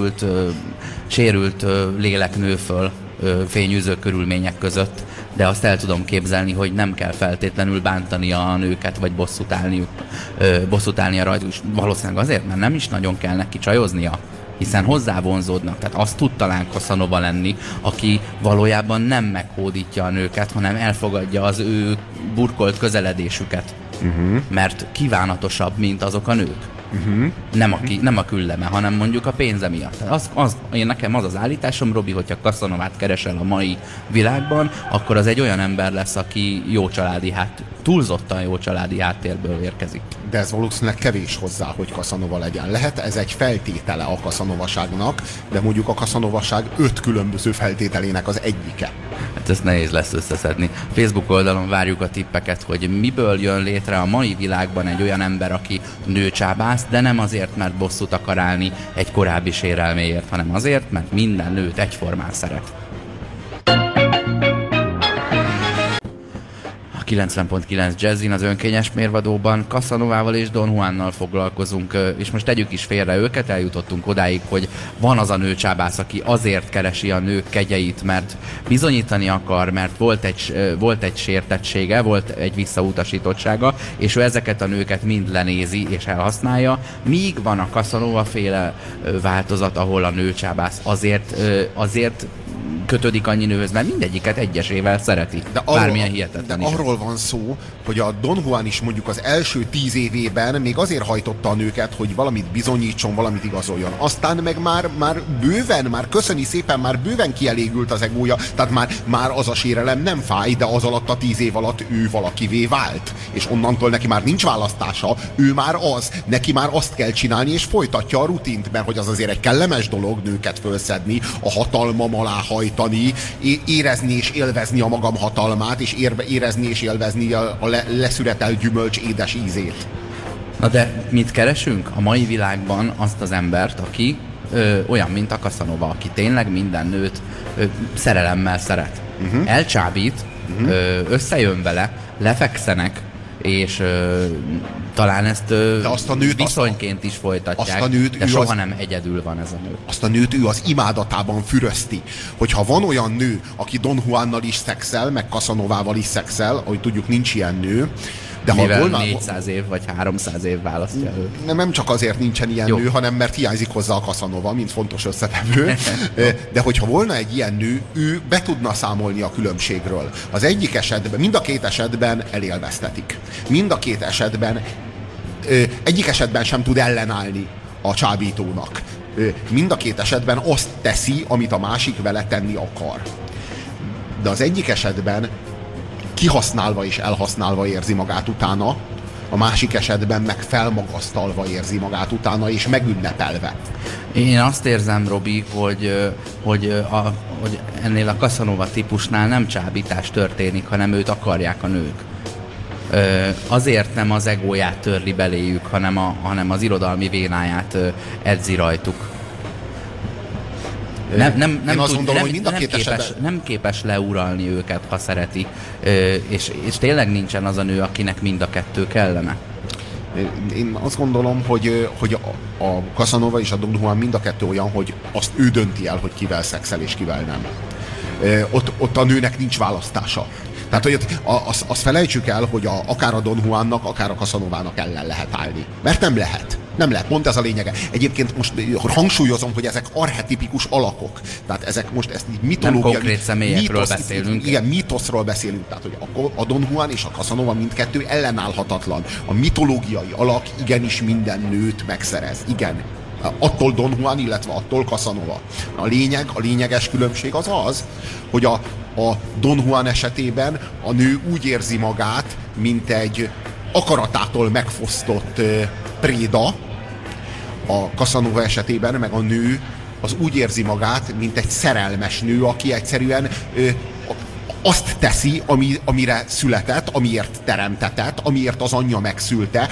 A: sérült lélek nő föl fényűző körülmények között, de azt el tudom képzelni, hogy nem kell feltétlenül bántani a nőket, vagy bosszút állnia rajtuk. Valószínűleg azért, mert nem is nagyon kell neki csajoznia, hiszen hozzávonzódnak. Tehát azt tud talán Casanova lenni, aki valójában nem meghódítja a nőket, hanem elfogadja az ő burkolt közeledésüket. Mert kívánatosabb, mint azok a nők. Nem a külleme, hanem mondjuk a pénze miatt. Nekem az az állításom, Robi, hogyha Casanovát keresel a mai világban, akkor az egy olyan ember lesz, aki túlzottan jó családi háttérből érkezik.
B: De ez valószínűleg kevés hozzá, hogy Casanova legyen. Lehet ez egy feltétele a Casanovaságnak, de mondjuk a Casanovaság 5 különböző feltételének az egyike.
A: Hát ezt nehéz lesz összeszedni. Facebook oldalon várjuk a tippeket, hogy miből jön létre a mai világban egy olyan ember, aki nőcsábász, de nem azért, mert bosszút akar állni egy korábbi sérelméért, hanem azért, mert minden nőt egyformán szeret. 90.9 Jazzin az önkényes mérvadóban Casanovával és Don Juannal foglalkozunk, és most tegyük is félre őket, eljutottunk odáig, hogy van az a nőcsábász, aki azért keresi a nők kegyeit, mert bizonyítani akar, mert volt egy sértettsége, volt egy visszautasítottsága, és ő ezeket a nőket mind lenézi és elhasználja, míg van a Casanova féle változat, ahol a nőcsábász azért kötődik annyi nőhöz, mert mindegyiket egyesével szereti. Bármilyen hihetetlen is.
B: De arról van szó, hogy a Don Juan is mondjuk az első 10 évében még azért hajtotta a nőket, hogy valamit bizonyítson, valamit igazoljon. Aztán meg már köszöni szépen, már bőven kielégült az egója, tehát már az a sérelem nem fáj, de az alatt a 10 év alatt ő valakivé vált. És onnantól neki már nincs választása, ő már az, neki már azt kell csinálni, és folytatja a rutint, mert hogy az azért egy kellemes dolog nőket fölszedni, a hatalmam alá hajtani, érezni és élvezni a magam hatalmát, és érezni és élvezni a leszüretelt gyümölcs édes ízét.
A: Na de mit keresünk? A mai világban azt az embert, aki olyan, mint a Casanova, aki tényleg minden nőt szerelemmel szeret. Elcsábít, összejön vele, lefekszenek, és talán ezt viszonyként is folytatják, de soha nem egyedül van ez a nő.
B: Azt a nőt ő az imádatában fürözti. Hogyha van olyan nő, aki Don Juannal is szexel, meg Casanovával is szexel, ahogy tudjuk, nincs ilyen nő, de
A: mivel volna 400 év vagy 300 év választja ő.
B: Nem csak azért nincsen ilyen nő, hanem mert hiányzik hozzá a Casanova, mint fontos összetevő. De hogyha volna egy ilyen nő, ő be tudna számolni a különbségről. Az egyik esetben, mind a két esetben elélveztetik. Mind a két esetben egyik esetben sem tud ellenállni a csábítónak. Mind a két esetben azt teszi, amit a másik vele tenni akar. De az egyik esetben kihasználva és elhasználva érzi magát utána, a másik esetben meg felmagasztalva érzi magát utána, és megünnepelve.
A: Én azt érzem, Robi, hogy ennél a Casanova típusnál nem csábítás történik, hanem őt akarják a nők. Azért nem az egóját törli beléjük, hanem az irodalmi edzi rajtuk. Nem képes leuralni őket, ha szereti, és tényleg nincsen az a nő, akinek mind a kettő kellene.
B: Én azt gondolom, hogy a Casanova és a Don Juan mind a kettő olyan, hogy azt ő dönti el, hogy kivel szexel és kivel nem. Ott a nőnek nincs választása. Tehát, hogy azt felejtsük el, hogy akár a Don Juannak, akár a Casanovának ellen lehet állni. Mert nem lehet. Nem lehet, pont ez a lényege. Egyébként most hangsúlyozom, hogy ezek archetipikus alakok. Tehát ezek most ezt így mitológia...
A: Nem konkrét személyekről beszélünk.
B: Igen, mítoszról beszélünk. Tehát, hogy a Don Juan és a Casanova mindkettő ellenállhatatlan. A mitológiai alak igenis minden nőt megszerez. Igen. Attól Don Juan, illetve attól Casanova. A lényeges különbség az, hogy a Don Juan esetében a nő úgy érzi magát, mint egy akaratától megfosztott préda, a Casanova esetében meg a nő az úgy érzi magát, mint egy szerelmes nő, aki egyszerűen azt teszi, amire született, amiért teremtetett, amiért az anyja megszülte,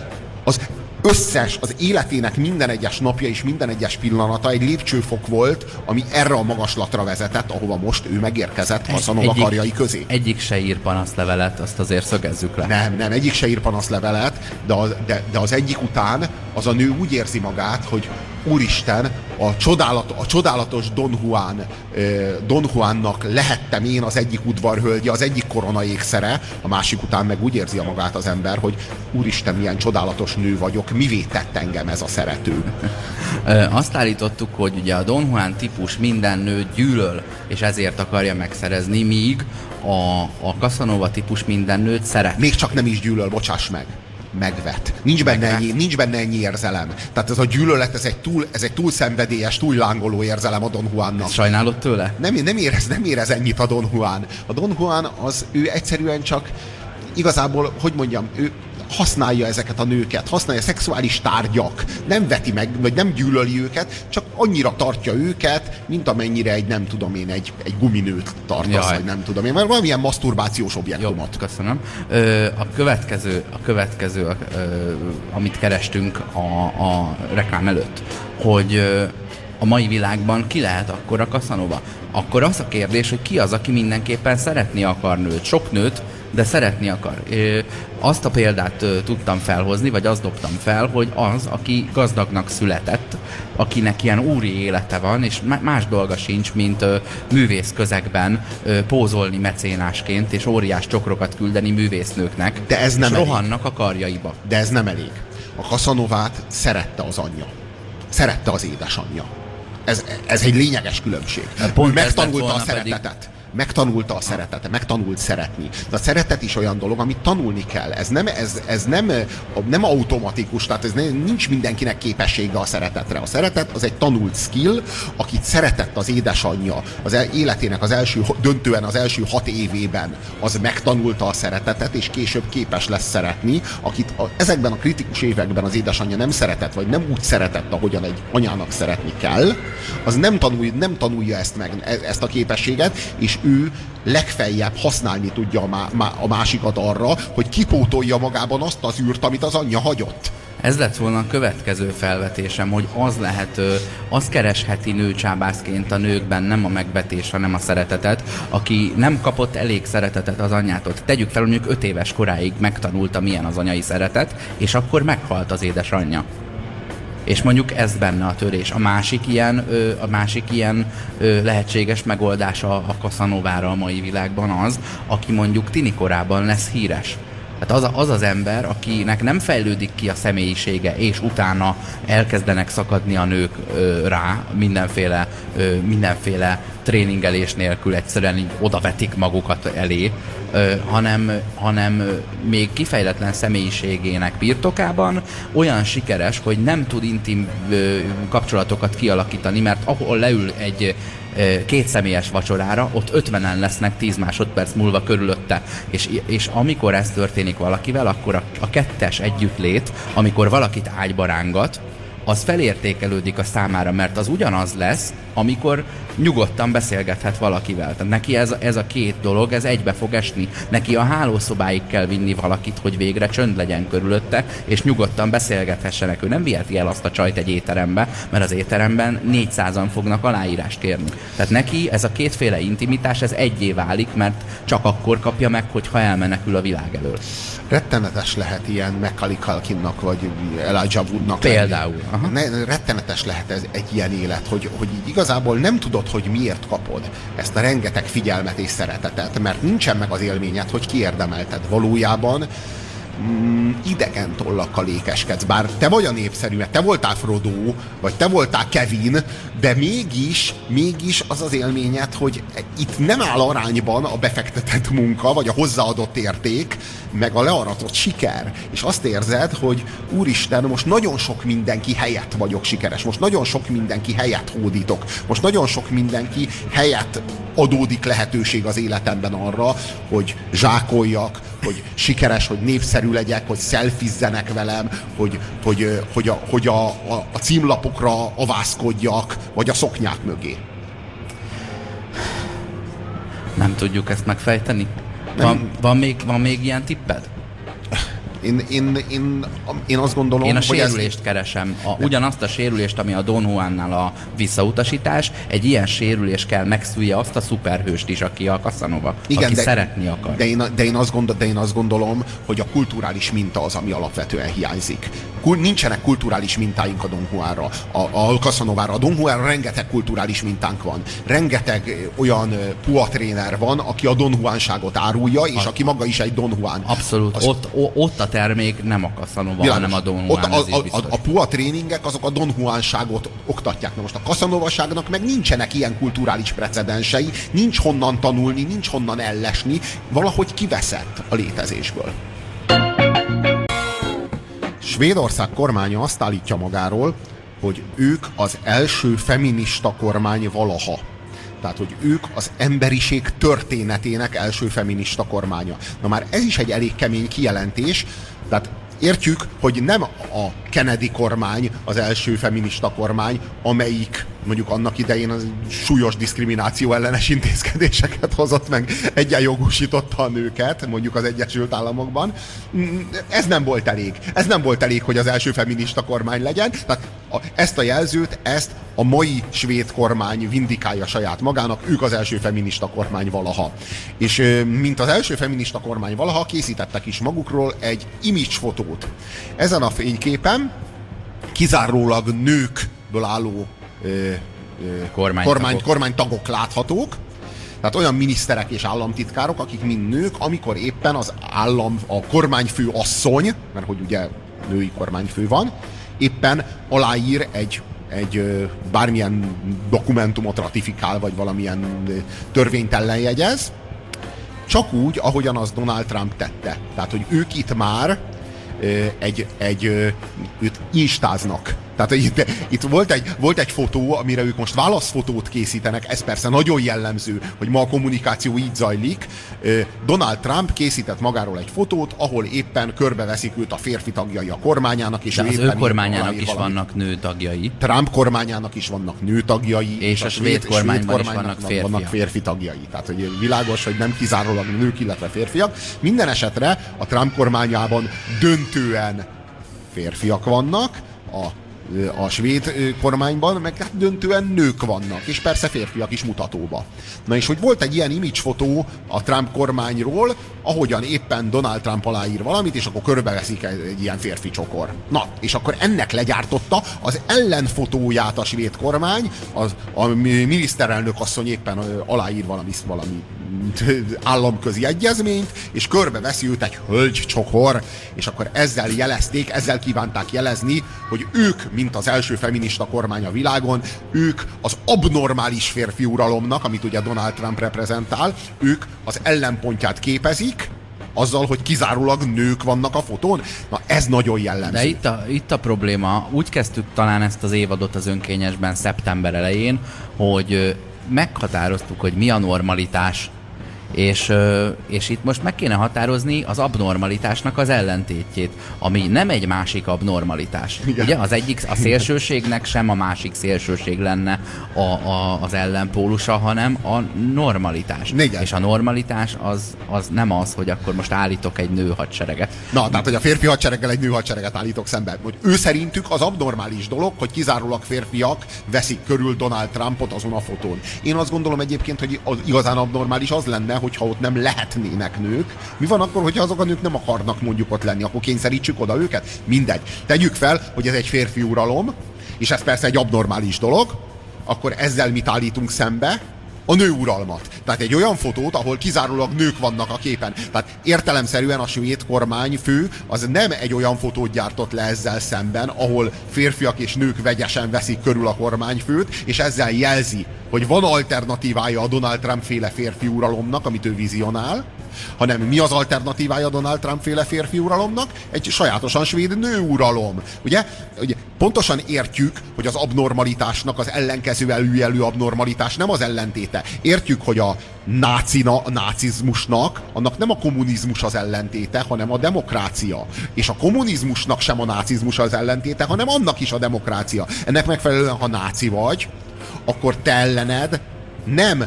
B: az életének minden egyes napja és minden egyes pillanata egy lépcsőfok volt, ami erre a magaslatra vezetett, ahova most ő megérkezett Casanova karjai közé.
A: Egyik se ír panaszlevelet, azt azért szögezzük le.
B: Nem, egyik se ír panaszlevelet, de az egyik után az a nő úgy érzi magát, hogy úristen, a csodálatos Don Juannak lehettem én az egyik udvarhölgye, az egyik korona ékszere, a másik után meg úgy érzi magát az ember, hogy úristen, milyen csodálatos nő vagyok, mivé tett engem ez a szerető.
A: Azt állítottuk, hogy ugye a Don Juan típus minden nőt gyűlöl, és ezért akarja megszerezni, míg a Casanova típus minden nőt szeret.
B: Még csak nem is gyűlöl, bocsáss meg. megvet. Nincs benne ennyi érzelem. Tehát ez a gyűlölet, ez egy túl szenvedélyes, túl lángoló érzelem a Don Juannak.
A: Sajnálod tőle?
B: Nem érez ennyit a Don Juan. A Don Juan ő egyszerűen csak igazából, hogy mondjam, ő használja ezeket a nőket, használja szexuális tárgyak, nem veti meg, vagy nem gyűlöli őket, csak annyira tartja őket, mint amennyire egy guminőt tartasz, vagy nem tudom én, mert valamilyen maszturbációs objektumot.
A: Jó, köszönöm. A következő, amit kerestünk a reklám előtt, hogy a mai világban ki lehet akkor a Casanova? Akkor az a kérdés, hogy ki az, aki mindenképpen szeretni akar nőt. Sok nőt, de szeretni akar. Azt a példát tudtam felhozni, vagy azt dobtam fel, hogy az, aki gazdagnak született, akinek ilyen úri élete van, és más dolga sincs, mint művész közegben pózolni mecénásként, és óriás csokrokat küldeni művésznőknek,
B: de ez nem
A: és
B: elég.
A: rohannak a karjaiba.
B: De ez nem elég. A Casanovát szerette az anyja. Szerette az édesanyja. Ez egy lényeges különbség. Megtanulta a szeretetet. Megtanulta a szeretetet, megtanult szeretni. De a szeretet is olyan dolog, amit tanulni kell. Ez nem automatikus, tehát nincs mindenkinek képessége a szeretetre. A szeretet az egy tanult skill, akit szeretett az édesanyja az életének döntően az első 6 évében, az megtanulta a szeretetet, és később képes lesz szeretni, akit ezekben a kritikus években az édesanyja nem szeretett, vagy nem úgy szeretett, ahogyan egy anyának szeretni kell, az nem tanulja ezt a képességet, és ő legfeljebb használni tudja a másikat arra, hogy kipótolja magában azt az űrt, amit az anyja hagyott.
A: Ez lett volna a következő felvetésem, hogy az keresheti nőcsábászként a nőkben nem a megvetés, hanem a szeretetet, aki nem kapott elég szeretetet az anyjától. Tegyük fel, hogy mondjuk 5 éves koráig megtanulta, milyen az anyai szeretet, és akkor meghalt az édesanyja. És mondjuk ez benne a törés. A másik ilyen lehetséges megoldása a Casanovára a mai világban az, aki mondjuk tinikorában lesz híres. Tehát az ember, akinek nem fejlődik ki a személyisége, és utána elkezdenek szakadni a nők rá mindenféle tréningelés nélkül, egyszerűen így odavetik magukat elé, hanem még kifejletlen személyiségének birtokában olyan sikeres, hogy nem tud intim kapcsolatokat kialakítani, mert ahol leül egy 2 személyes vacsorára, ott 50-en lesznek 10 másodperc múlva körülötte. És amikor ez történik valakivel, akkor a 2-es együttlét, amikor valakit ágyba rángat, az felértékelődik a számára, mert az ugyanaz lesz, amikor nyugodtan beszélgethet valakivel. Tehát neki ez a 2 dolog, ez egybe fog esni. Neki a hálószobáig kell vinni valakit, hogy végre csönd legyen körülötte, és nyugodtan beszélgethessenek. Ő nem viheti el azt a csajt egy étterembe, mert az étteremben 400-an fognak aláírást kérni. Tehát neki ez a 2 intimitás, ez egyé válik, mert csak akkor kapja meg, hogyha elmenekül a világ elől.
B: Rettenetes lehet ilyen Macaulay Culkinnak, vagy Elijah Woodnak.
A: Például.
B: Rettenetes lehet ez egy ilyen élet, hogy így igazából nem tudod, hogy miért kapod ezt a rengeteg figyelmet és szeretetet, mert nincsen meg az élményed, hogy kiérdemelted. Valójában idegen tollakkal ékeskedsz. Bár te vagy a népszerű, mert te voltál Frodo, vagy te voltál Kevin, de mégis az az élményed, hogy itt nem áll arányban a befektetett munka, vagy a hozzáadott érték, meg a learatott siker. És azt érzed, hogy úristen, most nagyon sok mindenki helyett vagyok sikeres, most nagyon sok mindenki helyett hódítok, most nagyon sok mindenki helyett adódik lehetőség az életemben arra, hogy zsákoljak, hogy sikeres, hogy népszerű legyek, hogy szelfizzenek velem, hogy a címlapokra avászkodjak, vagy a szoknyák mögé.
A: Nem tudjuk ezt megfejteni? Van még ilyen tipped?
B: Én azt gondolom,
A: én a sérülést keresem. Ugyanazt a sérülést, ami a Don Juannál a visszautasítás, egy ilyen sérülés kell megszülje azt a szuperhőst is, aki a Casanova, igen, aki szeretni akar.
B: De én azt gondolom, hogy a kulturális minta az, ami alapvetően hiányzik. Nincsenek kulturális mintáink a Don Juanra, a Casanovára. A Don Juanra rengeteg kulturális mintánk van. Rengeteg olyan puatréner van, aki a Don Juanságot árulja, és aki maga is egy Don Juan.
A: Abszolút. Ott a termék nem a Casanova, hanem a Don Juan.
B: A PUA tréningek azok a Don Juanságot oktatják. Na most a Casanovaságnak meg nincsenek ilyen kulturális precedensei, nincs honnan tanulni, nincs honnan ellesni, valahogy kiveszett a létezésből. Svédország kormánya azt állítja magáról, hogy ők az első feminista kormány valaha. Tehát, hogy ők az emberiség történetének első feminista kormánya. Na már ez is egy elég kemény kijelentés, tehát értjük, hogy nem a Kennedy kormány az első feminista kormány, amelyik mondjuk annak idején az súlyos diszkrimináció ellenes intézkedéseket hozott meg, egyenjogúsította a nőket, mondjuk az Egyesült Államokban. Ez nem volt elég. Ez nem volt elég, hogy az első feminista kormány legyen. Tehát ezt a jelzőt, ezt a mai svéd kormány vindikálja saját magának, ők az első feminista kormány valaha. És mint az első feminista kormány valaha, készítettek is magukról egy image fotót. Ezen a fényképen kizárólag nőkből álló kormánytagok láthatók, tehát olyan miniszterek és államtitkárok, akik mind nők, amikor éppen a kormányfő asszony, mert hogy ugye női kormányfő van, éppen aláír egy bármilyen dokumentumot ratifikál, vagy valamilyen törvényt ellenjegyez, csak úgy, ahogyan az Donald Trump tette. Tehát, hogy ők itt már őt instáznak. Tehát itt volt egy fotó, amire ők most válaszfotót készítenek, ez persze nagyon jellemző, hogy ma a kommunikáció így zajlik. Donald Trump készített magáról egy fotót, ahol éppen körbeveszik őt a férfi tagjai a kormányának, és
A: de az ő kormányának is vannak nő tagjai.
B: Trump kormányának is vannak nő tagjai,
A: és a svéd kormányban is vannak
B: férfi tagjai. Tehát, hogy világos, hogy nem kizárólag nők, illetve férfiak. Minden esetre a Trump kormányában döntően férfiak vannak, a svéd kormányban meg hát döntően nők vannak, és persze férfiak is mutatóba. Na és hogy volt egy ilyen image fotó a Trump kormányról, ahogyan éppen Donald Trump aláír valamit, és akkor körbeveszik egy ilyen férfi csokor. Na, és akkor ennek legyártotta az ellenfotóját a svéd kormány, a miniszterelnök asszony éppen aláír valami államközi egyezményt, és körbeveszi őt egy hölgycsokor, és akkor ezzel kívánták jelezni, hogy ők, mint az első feminista kormány a világon, ők az abnormális férfi uralomnak, amit ugye Donald Trump reprezentál, ők az ellenpontját képezik, azzal, hogy kizárólag nők vannak a fotón. Na, ez nagyon jellemző.
A: De itt a probléma, úgy kezdtük talán ezt az évadot az Önkényesben szeptember elején, hogy meghatároztuk, hogy mi a normalitás, és itt most meg kéne határozni az abnormalitásnak az ellentétjét, ami nem egy másik abnormalitás. Igen. Ugye az egyik, a szélsőségnek sem a másik szélsőség lenne az ellenpólusa, hanem a normalitás. Igen. És a normalitás az nem az, hogy akkor most állítok egy nő hadsereget.
B: Na, tehát, hogy a férfi hadsereggel egy nő hadsereget állítok szemben. Hogy ő szerintük az abnormális dolog, hogy kizárólag férfiak veszik körül Donald Trumpot azon a fotón. Én azt gondolom egyébként, hogy az igazán abnormális az lenne, hogyha ott nem lehetnének nők. Mi van akkor, hogyha azok a nők nem akarnak mondjuk ott lenni? Akkor kényszerítsük oda őket? Mindegy. Tegyük fel, hogy ez egy férfi uralom, és ez persze egy abnormális dolog, akkor ezzel mit állítunk szembe? A nőuralmat. Tehát egy olyan fotót, ahol kizárólag nők vannak a képen. Tehát értelemszerűen a svéd kormányfő az nem egy olyan fotót gyártott le ezzel szemben, ahol férfiak és nők vegyesen veszik körül a kormányfőt, és ezzel jelzi, hogy van alternatívája a Donald Trump féle férfi uralomnak, amit ő vizionál, hanem mi az alternatívája Donald Trump féle férfi uralomnak? Egy sajátosan svéd nőuralom. Ugye pontosan értjük, hogy az abnormalitásnak az ellenkező előjelű abnormalitás nem az ellentéte. Értjük, hogy a nácizmusnak, annak nem a kommunizmus az ellentéte, hanem a demokrácia. És a kommunizmusnak sem a nácizmus az ellentéte, hanem annak is a demokrácia. Ennek megfelelően, ha náci vagy, akkor te ellened nem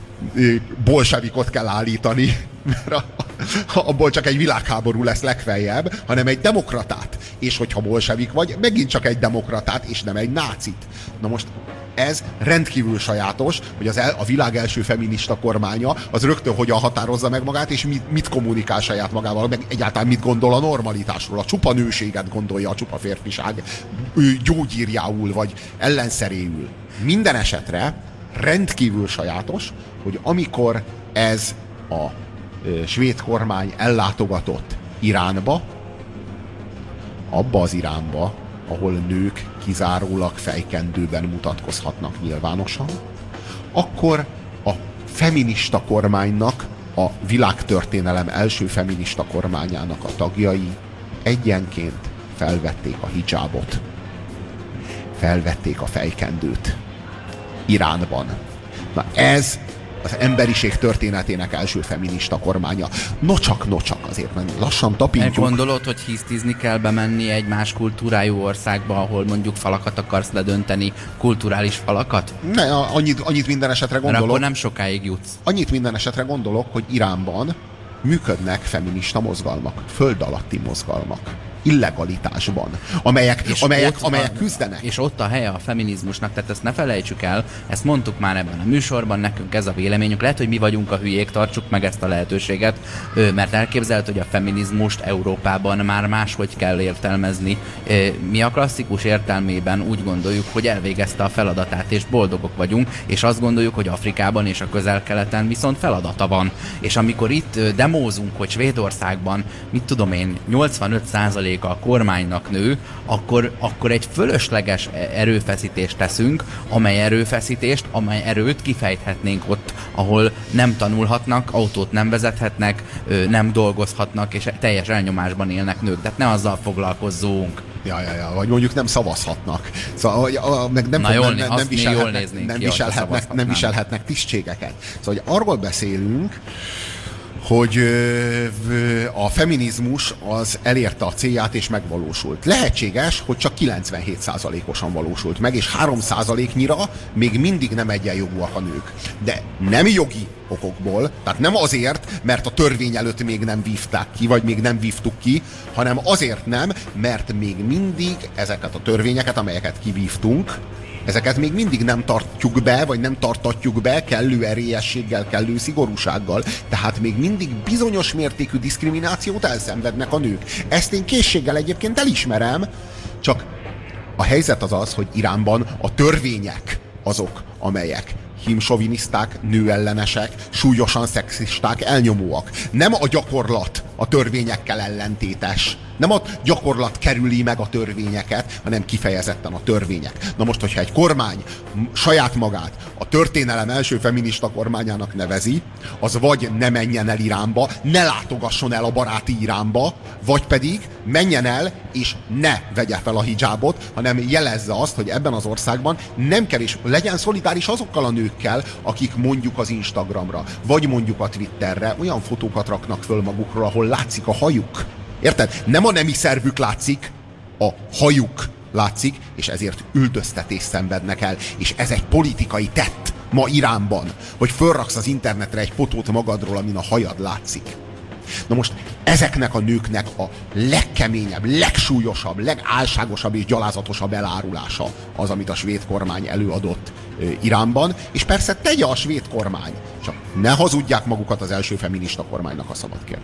B: bolsevikot kell állítani, mert abból csak egy világháború lesz legfeljebb, hanem egy demokratát. És hogyha bolsevik vagy, megint csak egy demokratát, és nem egy nácit. Na most ez rendkívül sajátos, hogy a világ első feminista kormánya az rögtön hogyan határozza meg magát, és mit kommunikál saját magával, meg egyáltalán mit gondol a normalitásról. A csupa nőséget gondolja, a csupa férfiság gyógyírjául, vagy ellenszeréül. Minden esetre rendkívül sajátos, hogy amikor ez a svéd kormány ellátogatott Iránba, abba az Iránba, ahol nők kizárólag fejkendőben mutatkozhatnak nyilvánosan, akkor a feminista kormánynak, a világtörténelem első feminista kormányának a tagjai egyenként felvették a hidzsábot. Felvették a fejkendőt. Iránban. Na ez az emberiség történetének első feminista kormánya. Nocsak, azért, mert lassan tapintjuk.
A: Gondolod, hogy hisztizni kell bemenni egy más kultúrájú országba, ahol mondjuk falakat akarsz ledönteni, kulturális falakat?
B: Ne, annyit minden esetre gondolok.
A: Mert akkor nem sokáig jutsz.
B: Annyit minden esetre gondolok, hogy Iránban működnek feminista mozgalmak, föld alatti mozgalmak, illegalitásban, amelyek küzdenek.
A: És ott a helye a feminizmusnak, tehát ezt ne felejtsük el, ezt mondtuk már ebben a műsorban, nekünk ez a véleményünk, lehet, hogy mi vagyunk a hülyék, tartsuk meg ezt a lehetőséget, mert elképzelhető, hogy a feminizmust Európában már máshogy kell értelmezni. Mi a klasszikus értelmében úgy gondoljuk, hogy elvégezte a feladatát, és boldogok vagyunk, és azt gondoljuk, hogy Afrikában és a Közel-Keleten viszont feladata van. És amikor itt demózunk, hogy Svédországban, mit tudom én, 85% a kormánynak nő, akkor egy fölösleges erőfeszítést teszünk, amely erőt kifejthetnénk ott, ahol nem tanulhatnak, autót nem vezethetnek, nem dolgozhatnak, és teljes elnyomásban élnek nők. Tehát ne azzal foglalkozzunk.
B: Ja, vagy mondjuk nem szavazhatnak. Szóval, meg nem viselhetnek tisztségeket. Szóval, hogy arról beszélünk, hogy a feminizmus az elérte a célját és megvalósult. Lehetséges, hogy csak 97%-osan valósult meg, és 3%-nyira még mindig nem egyenjogúak a nők. De nem jogi okokból, tehát nem azért, mert a törvény előtt még nem vívták ki, vagy még nem vívtuk ki, hanem azért nem, mert még mindig ezeket a törvényeket, amelyeket kivívtunk, ezeket még mindig nem tartjuk be, vagy nem tartatjuk be kellő erélyességgel, kellő szigorúsággal. Tehát még mindig bizonyos mértékű diszkriminációt elszenvednek a nők. Ezt én készséggel egyébként elismerem, csak a helyzet az az, hogy Iránban a törvények azok, amelyek hímsoviniszták, nőellenesek, súlyosan szexisták, elnyomóak. Nem a gyakorlat a törvényekkel ellentétes. Nem a gyakorlat kerüli meg a törvényeket, hanem kifejezetten a törvények. Na most, hogyha egy kormány saját magát a történelem első feminista kormányának nevezi, az vagy ne menjen el Iránba, ne látogasson el a baráti Iránba, vagy pedig menjen el, és ne vegye fel a hidzsábot, hanem jelezze azt, hogy ebben az országban nem kevés, legyen szolidáris azokkal a nőkkel, akik mondjuk az Instagramra, vagy mondjuk a Twitterre olyan fotókat raknak föl magukról, ahol látszik a hajuk. Érted? Nem a nemi szervük látszik, a hajuk látszik, és ezért üldöztetést szenvednek el. És ez egy politikai tett ma Iránban, hogy fölraksz az internetre egy fotót magadról, amin a hajad látszik. Na most ezeknek a nőknek a legkeményebb, legsúlyosabb, legálságosabb és gyalázatosabb elárulása az, amit a svéd kormány előadott Iránban, és persze tegye a svéd kormány, csak ne hazudják magukat az első feminista kormánynak, a szabad kérni.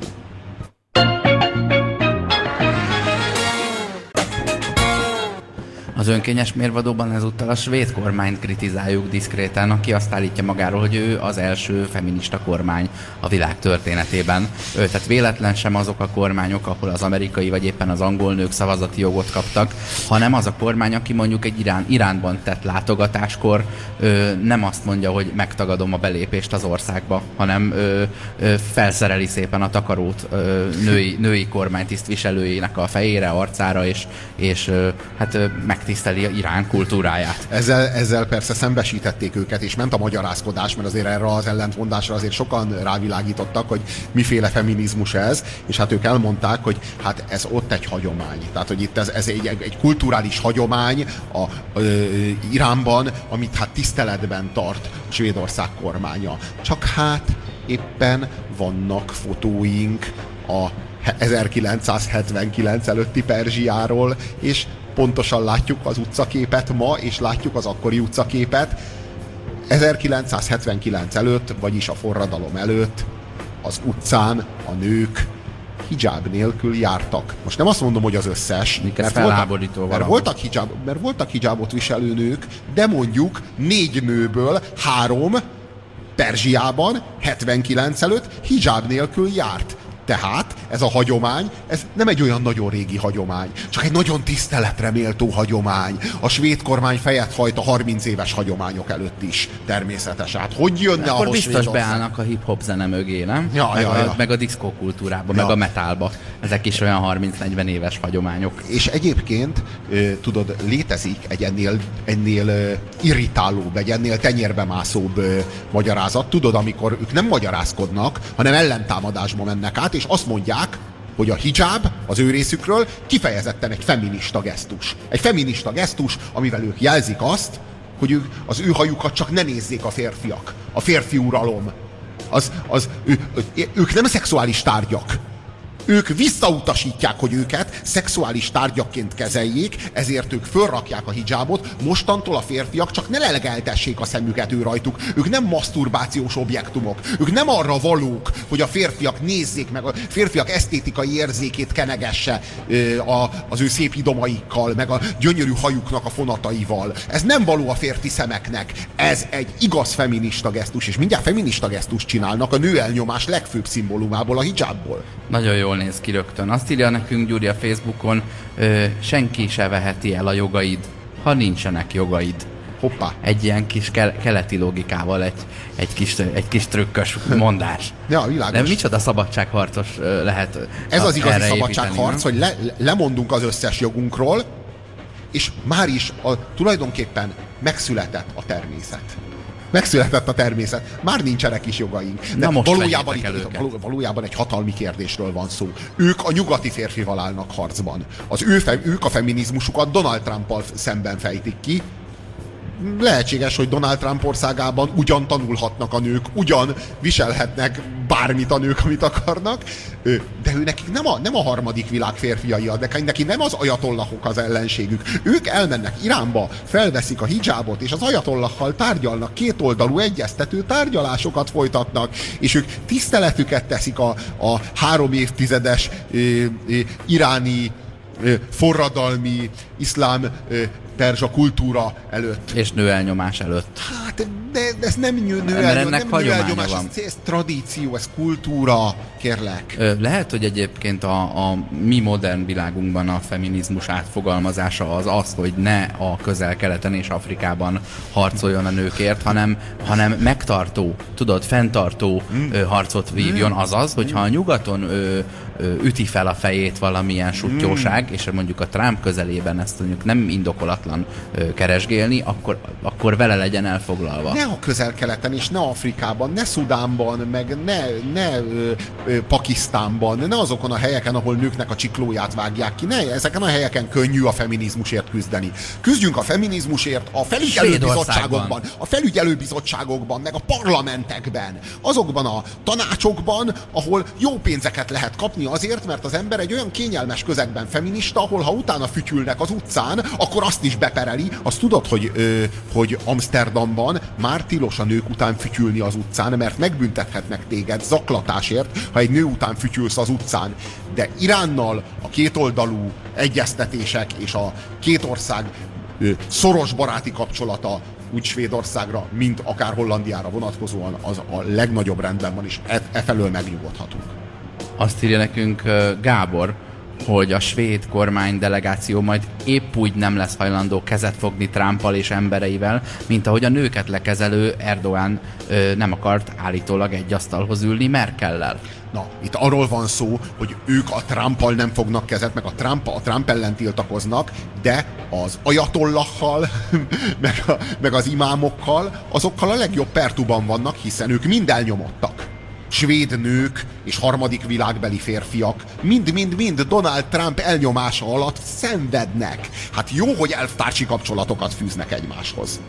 A: Az önkényes mérvadóban ezúttal a svéd kormányt kritizáljuk diszkréten, aki azt állítja magáról, hogy ő az első feminista kormány a világ történetében. Tehát véletlen sem azok a kormányok, ahol az amerikai vagy éppen az angol nők szavazati jogot kaptak, hanem az a kormány, aki mondjuk egy Iránban tett látogatáskor nem azt mondja, hogy megtagadom a belépést az országba, hanem felszereli szépen a takarót női kormánytisztviselőjének a fejére, arcára, és hát megtiszteli Irán kultúráját.
B: Ezzel persze szembesítették őket, és ment a magyarázkodás, mert azért erre az ellentmondásra azért sokan rávilágítottak, hogy miféle feminizmus ez, és hát ők elmondták, hogy hát ez ott egy hagyomány. Tehát, hogy itt ez egy kulturális hagyomány Iránban, amit hát tiszteletben tart a Svédország kormánya. Csak hát éppen vannak fotóink a 1979 előtti Perzsiáról, és pontosan látjuk az utcaképet ma, és látjuk az akkori utcaképet. 1979 előtt, vagyis a forradalom előtt az utcán a nők hidzsáb nélkül jártak. Most nem azt mondom, hogy az összes, mert voltak hidzsábot viselő nők, de mondjuk 4 nőből 3 Perzsiában 79 előtt hidzsáb nélkül járt. Tehát ez a hagyomány, ez nem egy olyan nagyon régi hagyomány, csak egy nagyon tiszteletre méltó hagyomány. A svéd kormány fejet hajt a 30 éves hagyományok előtt is, természetesen. Hát hogy jönne
A: akkor
B: ahhoz
A: biztos
B: Svédország?
A: beállnak a hip-hop zene mögé, nem?
B: Ja.
A: Meg a diszkókultúrába, meg a metálba. Ezek is olyan 30-40 éves hagyományok.
B: És egyébként, tudod, létezik egy ennél irritálóbb, egy ennél tenyérbe mászóbb magyarázat. Tudod, amikor ők nem magyarázkodnak, hanem ellentámadásba mennek át, és azt mondják, hogy a hijab az ő részükről kifejezetten egy feminista gesztus. Egy feminista gesztus, amivel ők jelzik azt, hogy az ő hajukat csak ne nézzék a férfiak. A férfi uralom. Ők nem szexuális tárgyak. Ők visszautasítják, hogy őket szexuális tárgyakként kezeljék, ezért ők fölrakják a hijabot, mostantól a férfiak csak ne lelegeltessék a szemüket ő rajtuk. Ők nem maszturbációs objektumok. Ők nem arra valók, hogy a férfiak nézzék meg, a férfiak esztétikai érzékét kenegesse az ő szép idomaikkal, meg a gyönyörű hajuknak a fonataival. Ez nem való a férfi szemeknek. Ez egy igaz feminista gesztus, és mindjárt feminista gesztust csinálnak a nőelnyomás legfőbb szimbólumából, a hijabból.
A: Nagyon jól néz ki rögtön. Azt írja nekünk Gyuri a Facebookon, senki se veheti el a jogaid, ha nincsenek jogaid.
B: Hoppá.
A: Egy ilyen kis keleti logikával egy kis trükkös mondás.
B: Ja, világos.
A: De micsoda szabadságharcos lehet
B: ez az igazi
A: erre
B: szabadságharc,
A: építeni,
B: hogy lemondunk az összes jogunkról, és már is tulajdonképpen megszületett a természet. Megszületett a természet. Már nincsenek is jogaink. De valójában egy hatalmi kérdésről van szó. Ők a nyugati férfival állnak harcban. Ők a feminizmusukat Donald Trumpal szemben fejtik ki. Lehetséges, hogy Donald Trump országában ugyan tanulhatnak a nők, ugyan viselhetnek bármit a nők, amit akarnak, de ő nekik nem a harmadik világ férfiai, de neki nem az ajatollahok az ellenségük. Ők elmennek Iránba, felveszik a hijabot, és az ajatollahhal tárgyalnak, kétoldalú egyeztető tárgyalásokat folytatnak, és ők tiszteletüket teszik a 3 évtizedes iráni forradalmi iszlám perzsa kultúra előtt.
A: És nőelnyomás előtt.
B: Hát, de ez nem nőelnyomás, ez tradíció, ez kultúra, kérlek.
A: Lehet, hogy egyébként a mi modern világunkban a feminizmus átfogalmazása az, hogy ne a Közel-Keleten és Afrikában harcoljon a nőkért, hanem megtartó, tudod, fenntartó harcot vívjon, azaz, hogyha a nyugaton üti fel a fejét valamilyen suttyóság, és mondjuk a Trump közelében ezt mondjuk nem indokolatlan keresgélni, akkor vele legyen elfoglalva.
B: Ne a Közel-Keleten és ne Afrikában, ne Szudánban, meg ne Pakisztánban, ne azokon a helyeken, ahol nőknek a csiklóját vágják ki, ne ezeken a helyeken könnyű a feminizmusért küzdeni. Küzdjünk a feminizmusért a felügyelőbizottságokban, meg a parlamentekben, azokban a tanácsokban, ahol jó pénzeket lehet kapni azért, mert az ember egy olyan kényelmes közegben feminista, ahol ha utána fütyülnek az utcán, akkor azt is bepereli. Azt tudod, hogy Amsterdamban már tilos a nők után fütyülni az utcán, mert megbüntethetnek téged zaklatásért, ha egy nő után fütyülsz az utcán. De Iránnal a kétoldalú egyeztetések és a két ország szoros baráti kapcsolata úgy Svédországra, mint akár Hollandiára vonatkozóan az a legnagyobb rendben van, és efelől megnyugodhatunk.
A: Azt írja nekünk Gábor, hogy a svéd kormány delegáció majd épp úgy nem lesz hajlandó kezet fogni Trumpal és embereivel, mint ahogy a nőket lekezelő Erdogan nem akart állítólag egy asztalhoz ülni Merkellel.
B: Na, itt arról van szó, hogy ők a Trumpal nem fognak kezet, meg a Trump ellen tiltakoznak, de az ajatollahhal, meg az imámokkal, azokkal a legjobb pertuban vannak, hiszen ők mind elnyomottak. Svéd nők és harmadik világbeli férfiak mind Donald Trump elnyomása alatt szenvednek. Hát jó, hogy elvtársi kapcsolatokat fűznek egymáshoz.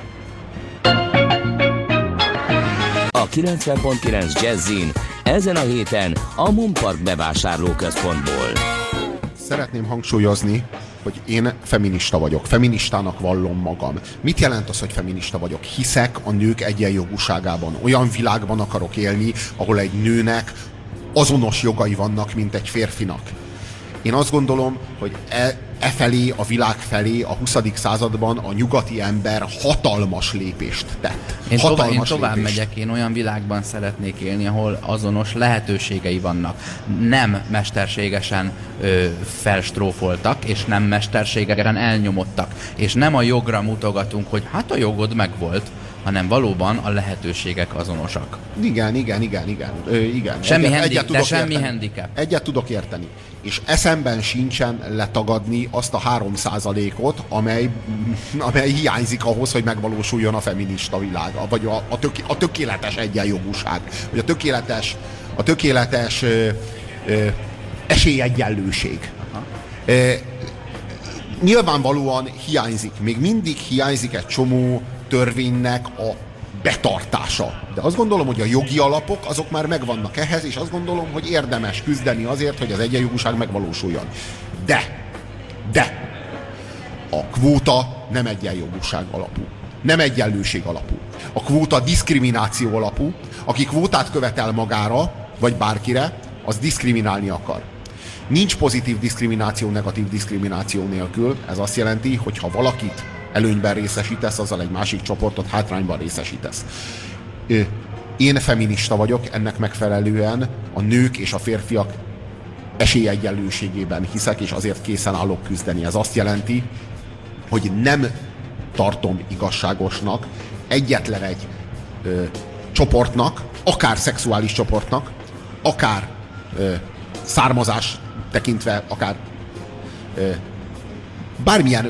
C: A 90.9 Jazzin ezen a héten a Mumpark bevásárlóközpontból.
B: Szeretném hangsúlyozni, hogy én feminista vagyok. Feministának vallom magam. Mit jelent az, hogy feminista vagyok? Hiszek a nők egyenjogúságában. Olyan világban akarok élni, ahol egy nőnek azonos jogai vannak, mint egy férfinak. Én azt gondolom, hogy felé, a világ felé a 20. században a nyugati ember hatalmas lépést tett.
A: Én tovább megyek, én olyan világban szeretnék élni, ahol azonos lehetőségei vannak. Nem mesterségesen felstrófoltak, és nem mesterségesen elnyomottak. És nem a jogra mutogatunk, hogy hát a jogod megvolt, hanem valóban a lehetőségek azonosak.
B: Igen.
A: Semmi handicap.
B: Egyet tudok érteni. És eszemben sincsen letagadni azt a 3%-ot, amely hiányzik ahhoz, hogy megvalósuljon a feminista világ, vagy a tökéletes egyenjogúság, vagy a tökéletes esélyegyenlőség. Nyilvánvalóan hiányzik, még mindig hiányzik egy csomó törvénynek a betartása. De azt gondolom, hogy a jogi alapok azok már megvannak ehhez, és azt gondolom, hogy érdemes küzdeni azért, hogy az egyenjogúság megvalósuljon. De a kvóta nem egyenjogúság alapú. Nem egyenlőség alapú. A kvóta diszkrimináció alapú. Aki kvótát követel magára, vagy bárkire, az diszkriminálni akar. Nincs pozitív diszkrimináció negatív diszkrimináció nélkül. Ez azt jelenti, hogy ha valakit előnyben részesítesz, azzal egy másik csoportot hátrányban részesítesz. Én feminista vagyok, ennek megfelelően a nők és a férfiak esélyegyenlőségében hiszek, és azért készen állok küzdeni. Ez azt jelenti, hogy nem tartom igazságosnak egyetlen egy csoportnak, akár szexuális csoportnak, akár származás tekintve, akár bármilyen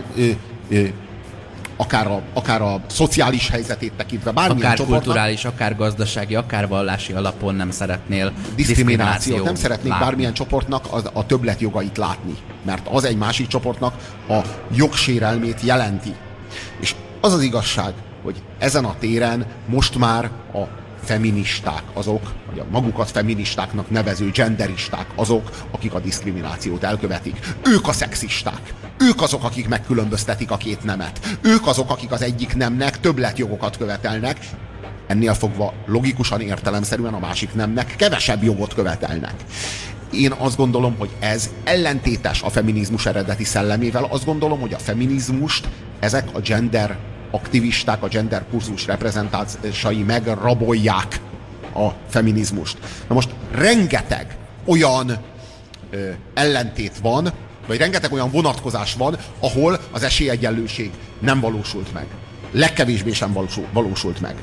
B: akár a szociális helyzetét tekintve, bármilyen
A: akár
B: csoportnak,
A: kulturális, akár gazdasági, akár vallási alapon nem szeretnél
B: diszkriminációt. Nem szeretnék látni bármilyen csoportnak a többletjogait látni, mert az egy másik csoportnak a jogsérelmét jelenti. És az az igazság, hogy ezen a téren most már a feministák azok, vagy a magukat feministáknak nevező genderisták azok, akik a diszkriminációt elkövetik. Ők a szexisták. Ők azok, akik megkülönböztetik a két nemet. Ők azok, akik az egyik nemnek többletjogokat követelnek, ennél fogva logikusan, értelemszerűen a másik nemnek kevesebb jogot követelnek. Én azt gondolom, hogy ez ellentétes a feminizmus eredeti szellemével. Azt gondolom, hogy a feminizmust ezek a gender aktivisták, a gender kurzus reprezentánsai megrabolják a feminizmust. Na most rengeteg olyan ellentét van, vagy rengeteg olyan vonatkozás van, ahol az esélyegyenlőség nem valósult meg. Legkevésbé sem valósult meg.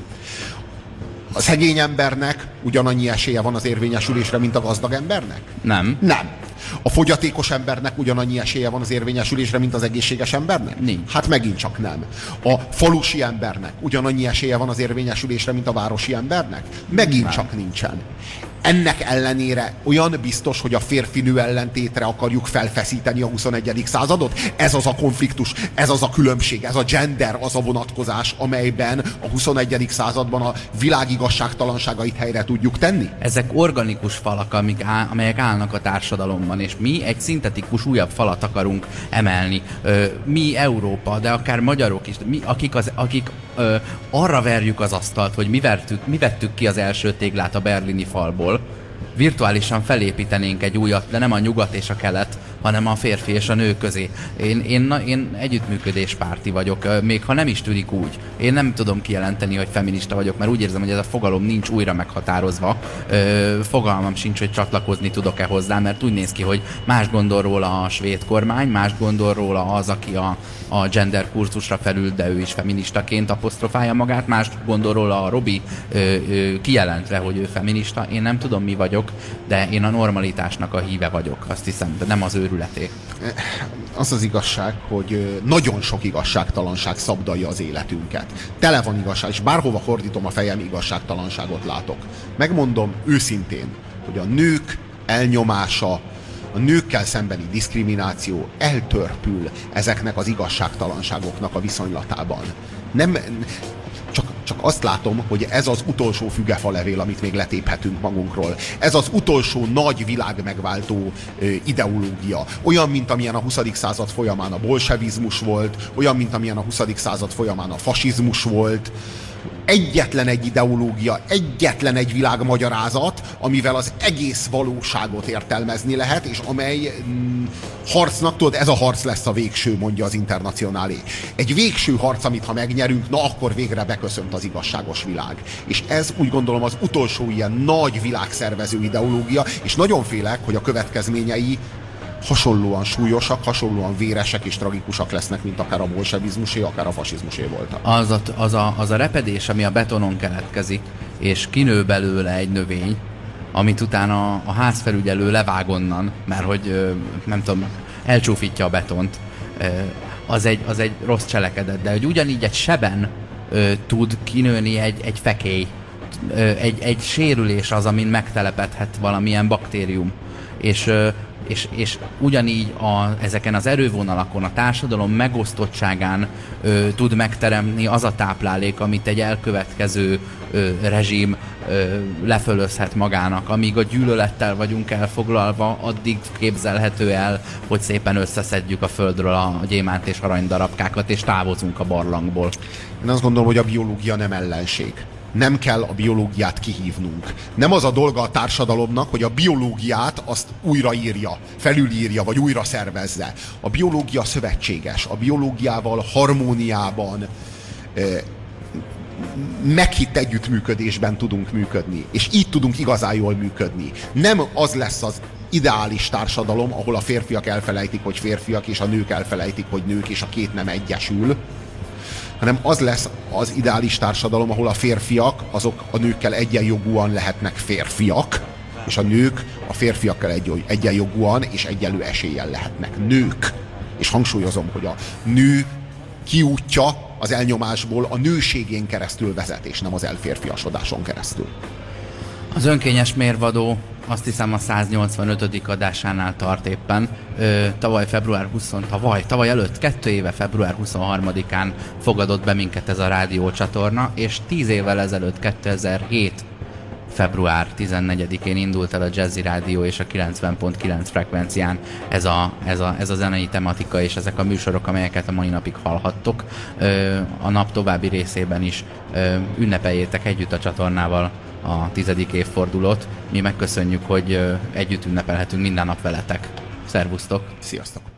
B: A szegény embernek ugyanannyi esélye van az érvényesülésre, mint a gazdag embernek?
A: Nem.
B: Nem. A fogyatékos embernek ugyanannyi esélye van az érvényesülésre, mint az egészséges embernek?
A: Nincs.
B: Hát megint csak nem. A falusi embernek ugyanannyi esélye van az érvényesülésre, mint a városi embernek? Megint nem. Csak nincsen. Ennek ellenére olyan biztos, hogy a férfi-nő ellentétre akarjuk felfeszíteni a 21. századot? Ez az a konfliktus, ez az a különbség, ez a gender, az a vonatkozás, amelyben a 21. században a világ igazságtalanságait helyre tudjuk tenni?
A: Ezek organikus falak, amelyek állnak a társadalomban, és mi egy szintetikus újabb falat akarunk emelni. Mi Európa, de akár magyarok is, mi, akik arra verjük az asztalt, hogy mi vettük ki az első téglát a berlini falból, virtuálisan felépítenénk egy újat, de nem a nyugat és a kelet, hanem a férfi és a nő közé. Én együttműködéspárti vagyok, még ha nem is tűnik úgy. Én nem tudom kijelenteni, hogy feminista vagyok, mert úgy érzem, hogy ez a fogalom nincs újra meghatározva. Fogalmam sincs, hogy csatlakozni tudok-e hozzá, mert úgy néz ki, hogy más gondol róla a svéd kormány, más gondol róla az, aki a gender kurzusra felül, de ő is feministaként apostrofálja magát, más gondol róla a Robi kijelentve, hogy ő feminista. Én nem tudom, mi vagyok, de én a normalitásnak a híve vagyok, azt hiszem, de nem az őrületé.
B: Az az igazság, hogy nagyon sok igazságtalanság szabdalja az életünket. Tele van igazság, és bárhova fordítom a fejem, igazságtalanságot látok. Megmondom őszintén, hogy a nők elnyomása, a nőkkel szembeni diszkrimináció eltörpül ezeknek az igazságtalanságoknak a viszonylatában. Csak azt látom, hogy ez az utolsó fügefalevél, amit még letéphetünk magunkról. Ez az utolsó nagy világmegváltó ideológia. Olyan, mint amilyen a 20. század folyamán a bolsevizmus volt, olyan, mint amilyen a 20. század folyamán a fasizmus volt, egyetlen egy ideológia, egyetlen egy világmagyarázat, amivel az egész valóságot értelmezni lehet, és amely harcnak, tudod, ez a harc lesz a végső, mondja az Internacionálé. Egy végső harc, amit ha megnyerünk, na akkor végre beköszönt az igazságos világ. És ez úgy gondolom az utolsó ilyen nagy világszervező ideológia, és nagyon félek, hogy a következményei hasonlóan súlyosak, hasonlóan véresek és tragikusak lesznek, mint akár a bolsevizmusé, akár a fasizmusé voltak.
A: Az a repedés, ami a betonon keletkezik, és kinő belőle egy növény, amit utána a házfelügyelő levág onnan, mert hogy nem tudom, elcsúfítja a betont, az egy rossz cselekedet. De hogy ugyanígy egy seben tud kinőni egy fekély, egy sérülés az, amin megtelepedhet valamilyen baktérium. És ugyanígy ezeken az erővonalakon, a társadalom megosztottságán tud megteremni az a táplálék, amit egy elkövetkező rezsim lefölözhet magának. Amíg a gyűlölettel vagyunk elfoglalva, addig képzelhető el, hogy szépen összeszedjük a földről a gyémánt és arany darabkákat, és távozunk a barlangból.
B: Én azt gondolom, hogy a biológia nem ellenség. Nem kell a biológiát kihívnunk. Nem az a dolga a társadalomnak, hogy a biológiát azt újraírja, felülírja, vagy újra szervezze. A biológia szövetséges. A biológiával harmóniában, meghitt együttműködésben tudunk működni. És így tudunk igazán jól működni. Nem az lesz az ideális társadalom, ahol a férfiak elfelejtik, hogy férfiak, és a nők elfelejtik, hogy nők, és a két nem egyesül, hanem az lesz az ideális társadalom, ahol a férfiak azok a nőkkel egyenjogúan lehetnek férfiak, és a nők a férfiakkal egyenjogúan és egyenlő eséllyel lehetnek nők. És hangsúlyozom, hogy a nő kiútja az elnyomásból a nőségén keresztül vezet, és nem az elférfiasodáson keresztül.
A: Az önkényes mérvadó azt hiszem a 185. adásánál tart éppen. Tavaly előtt, 2 éve február 23-án fogadott be minket ez a rádiócsatorna, és 10 évvel ezelőtt, 2007 február 14-én indult el a Jazzy Rádió és a 90.9 frekvencián ez a zenei tematika és ezek a műsorok, amelyeket a mai napig hallhattok. A nap további részében is ünnepeljétek együtt a csatornával a 10. évfordulót. Mi megköszönjük, hogy együtt ünnepelhetünk minden nap veletek. Szervusztok!
B: Sziasztok!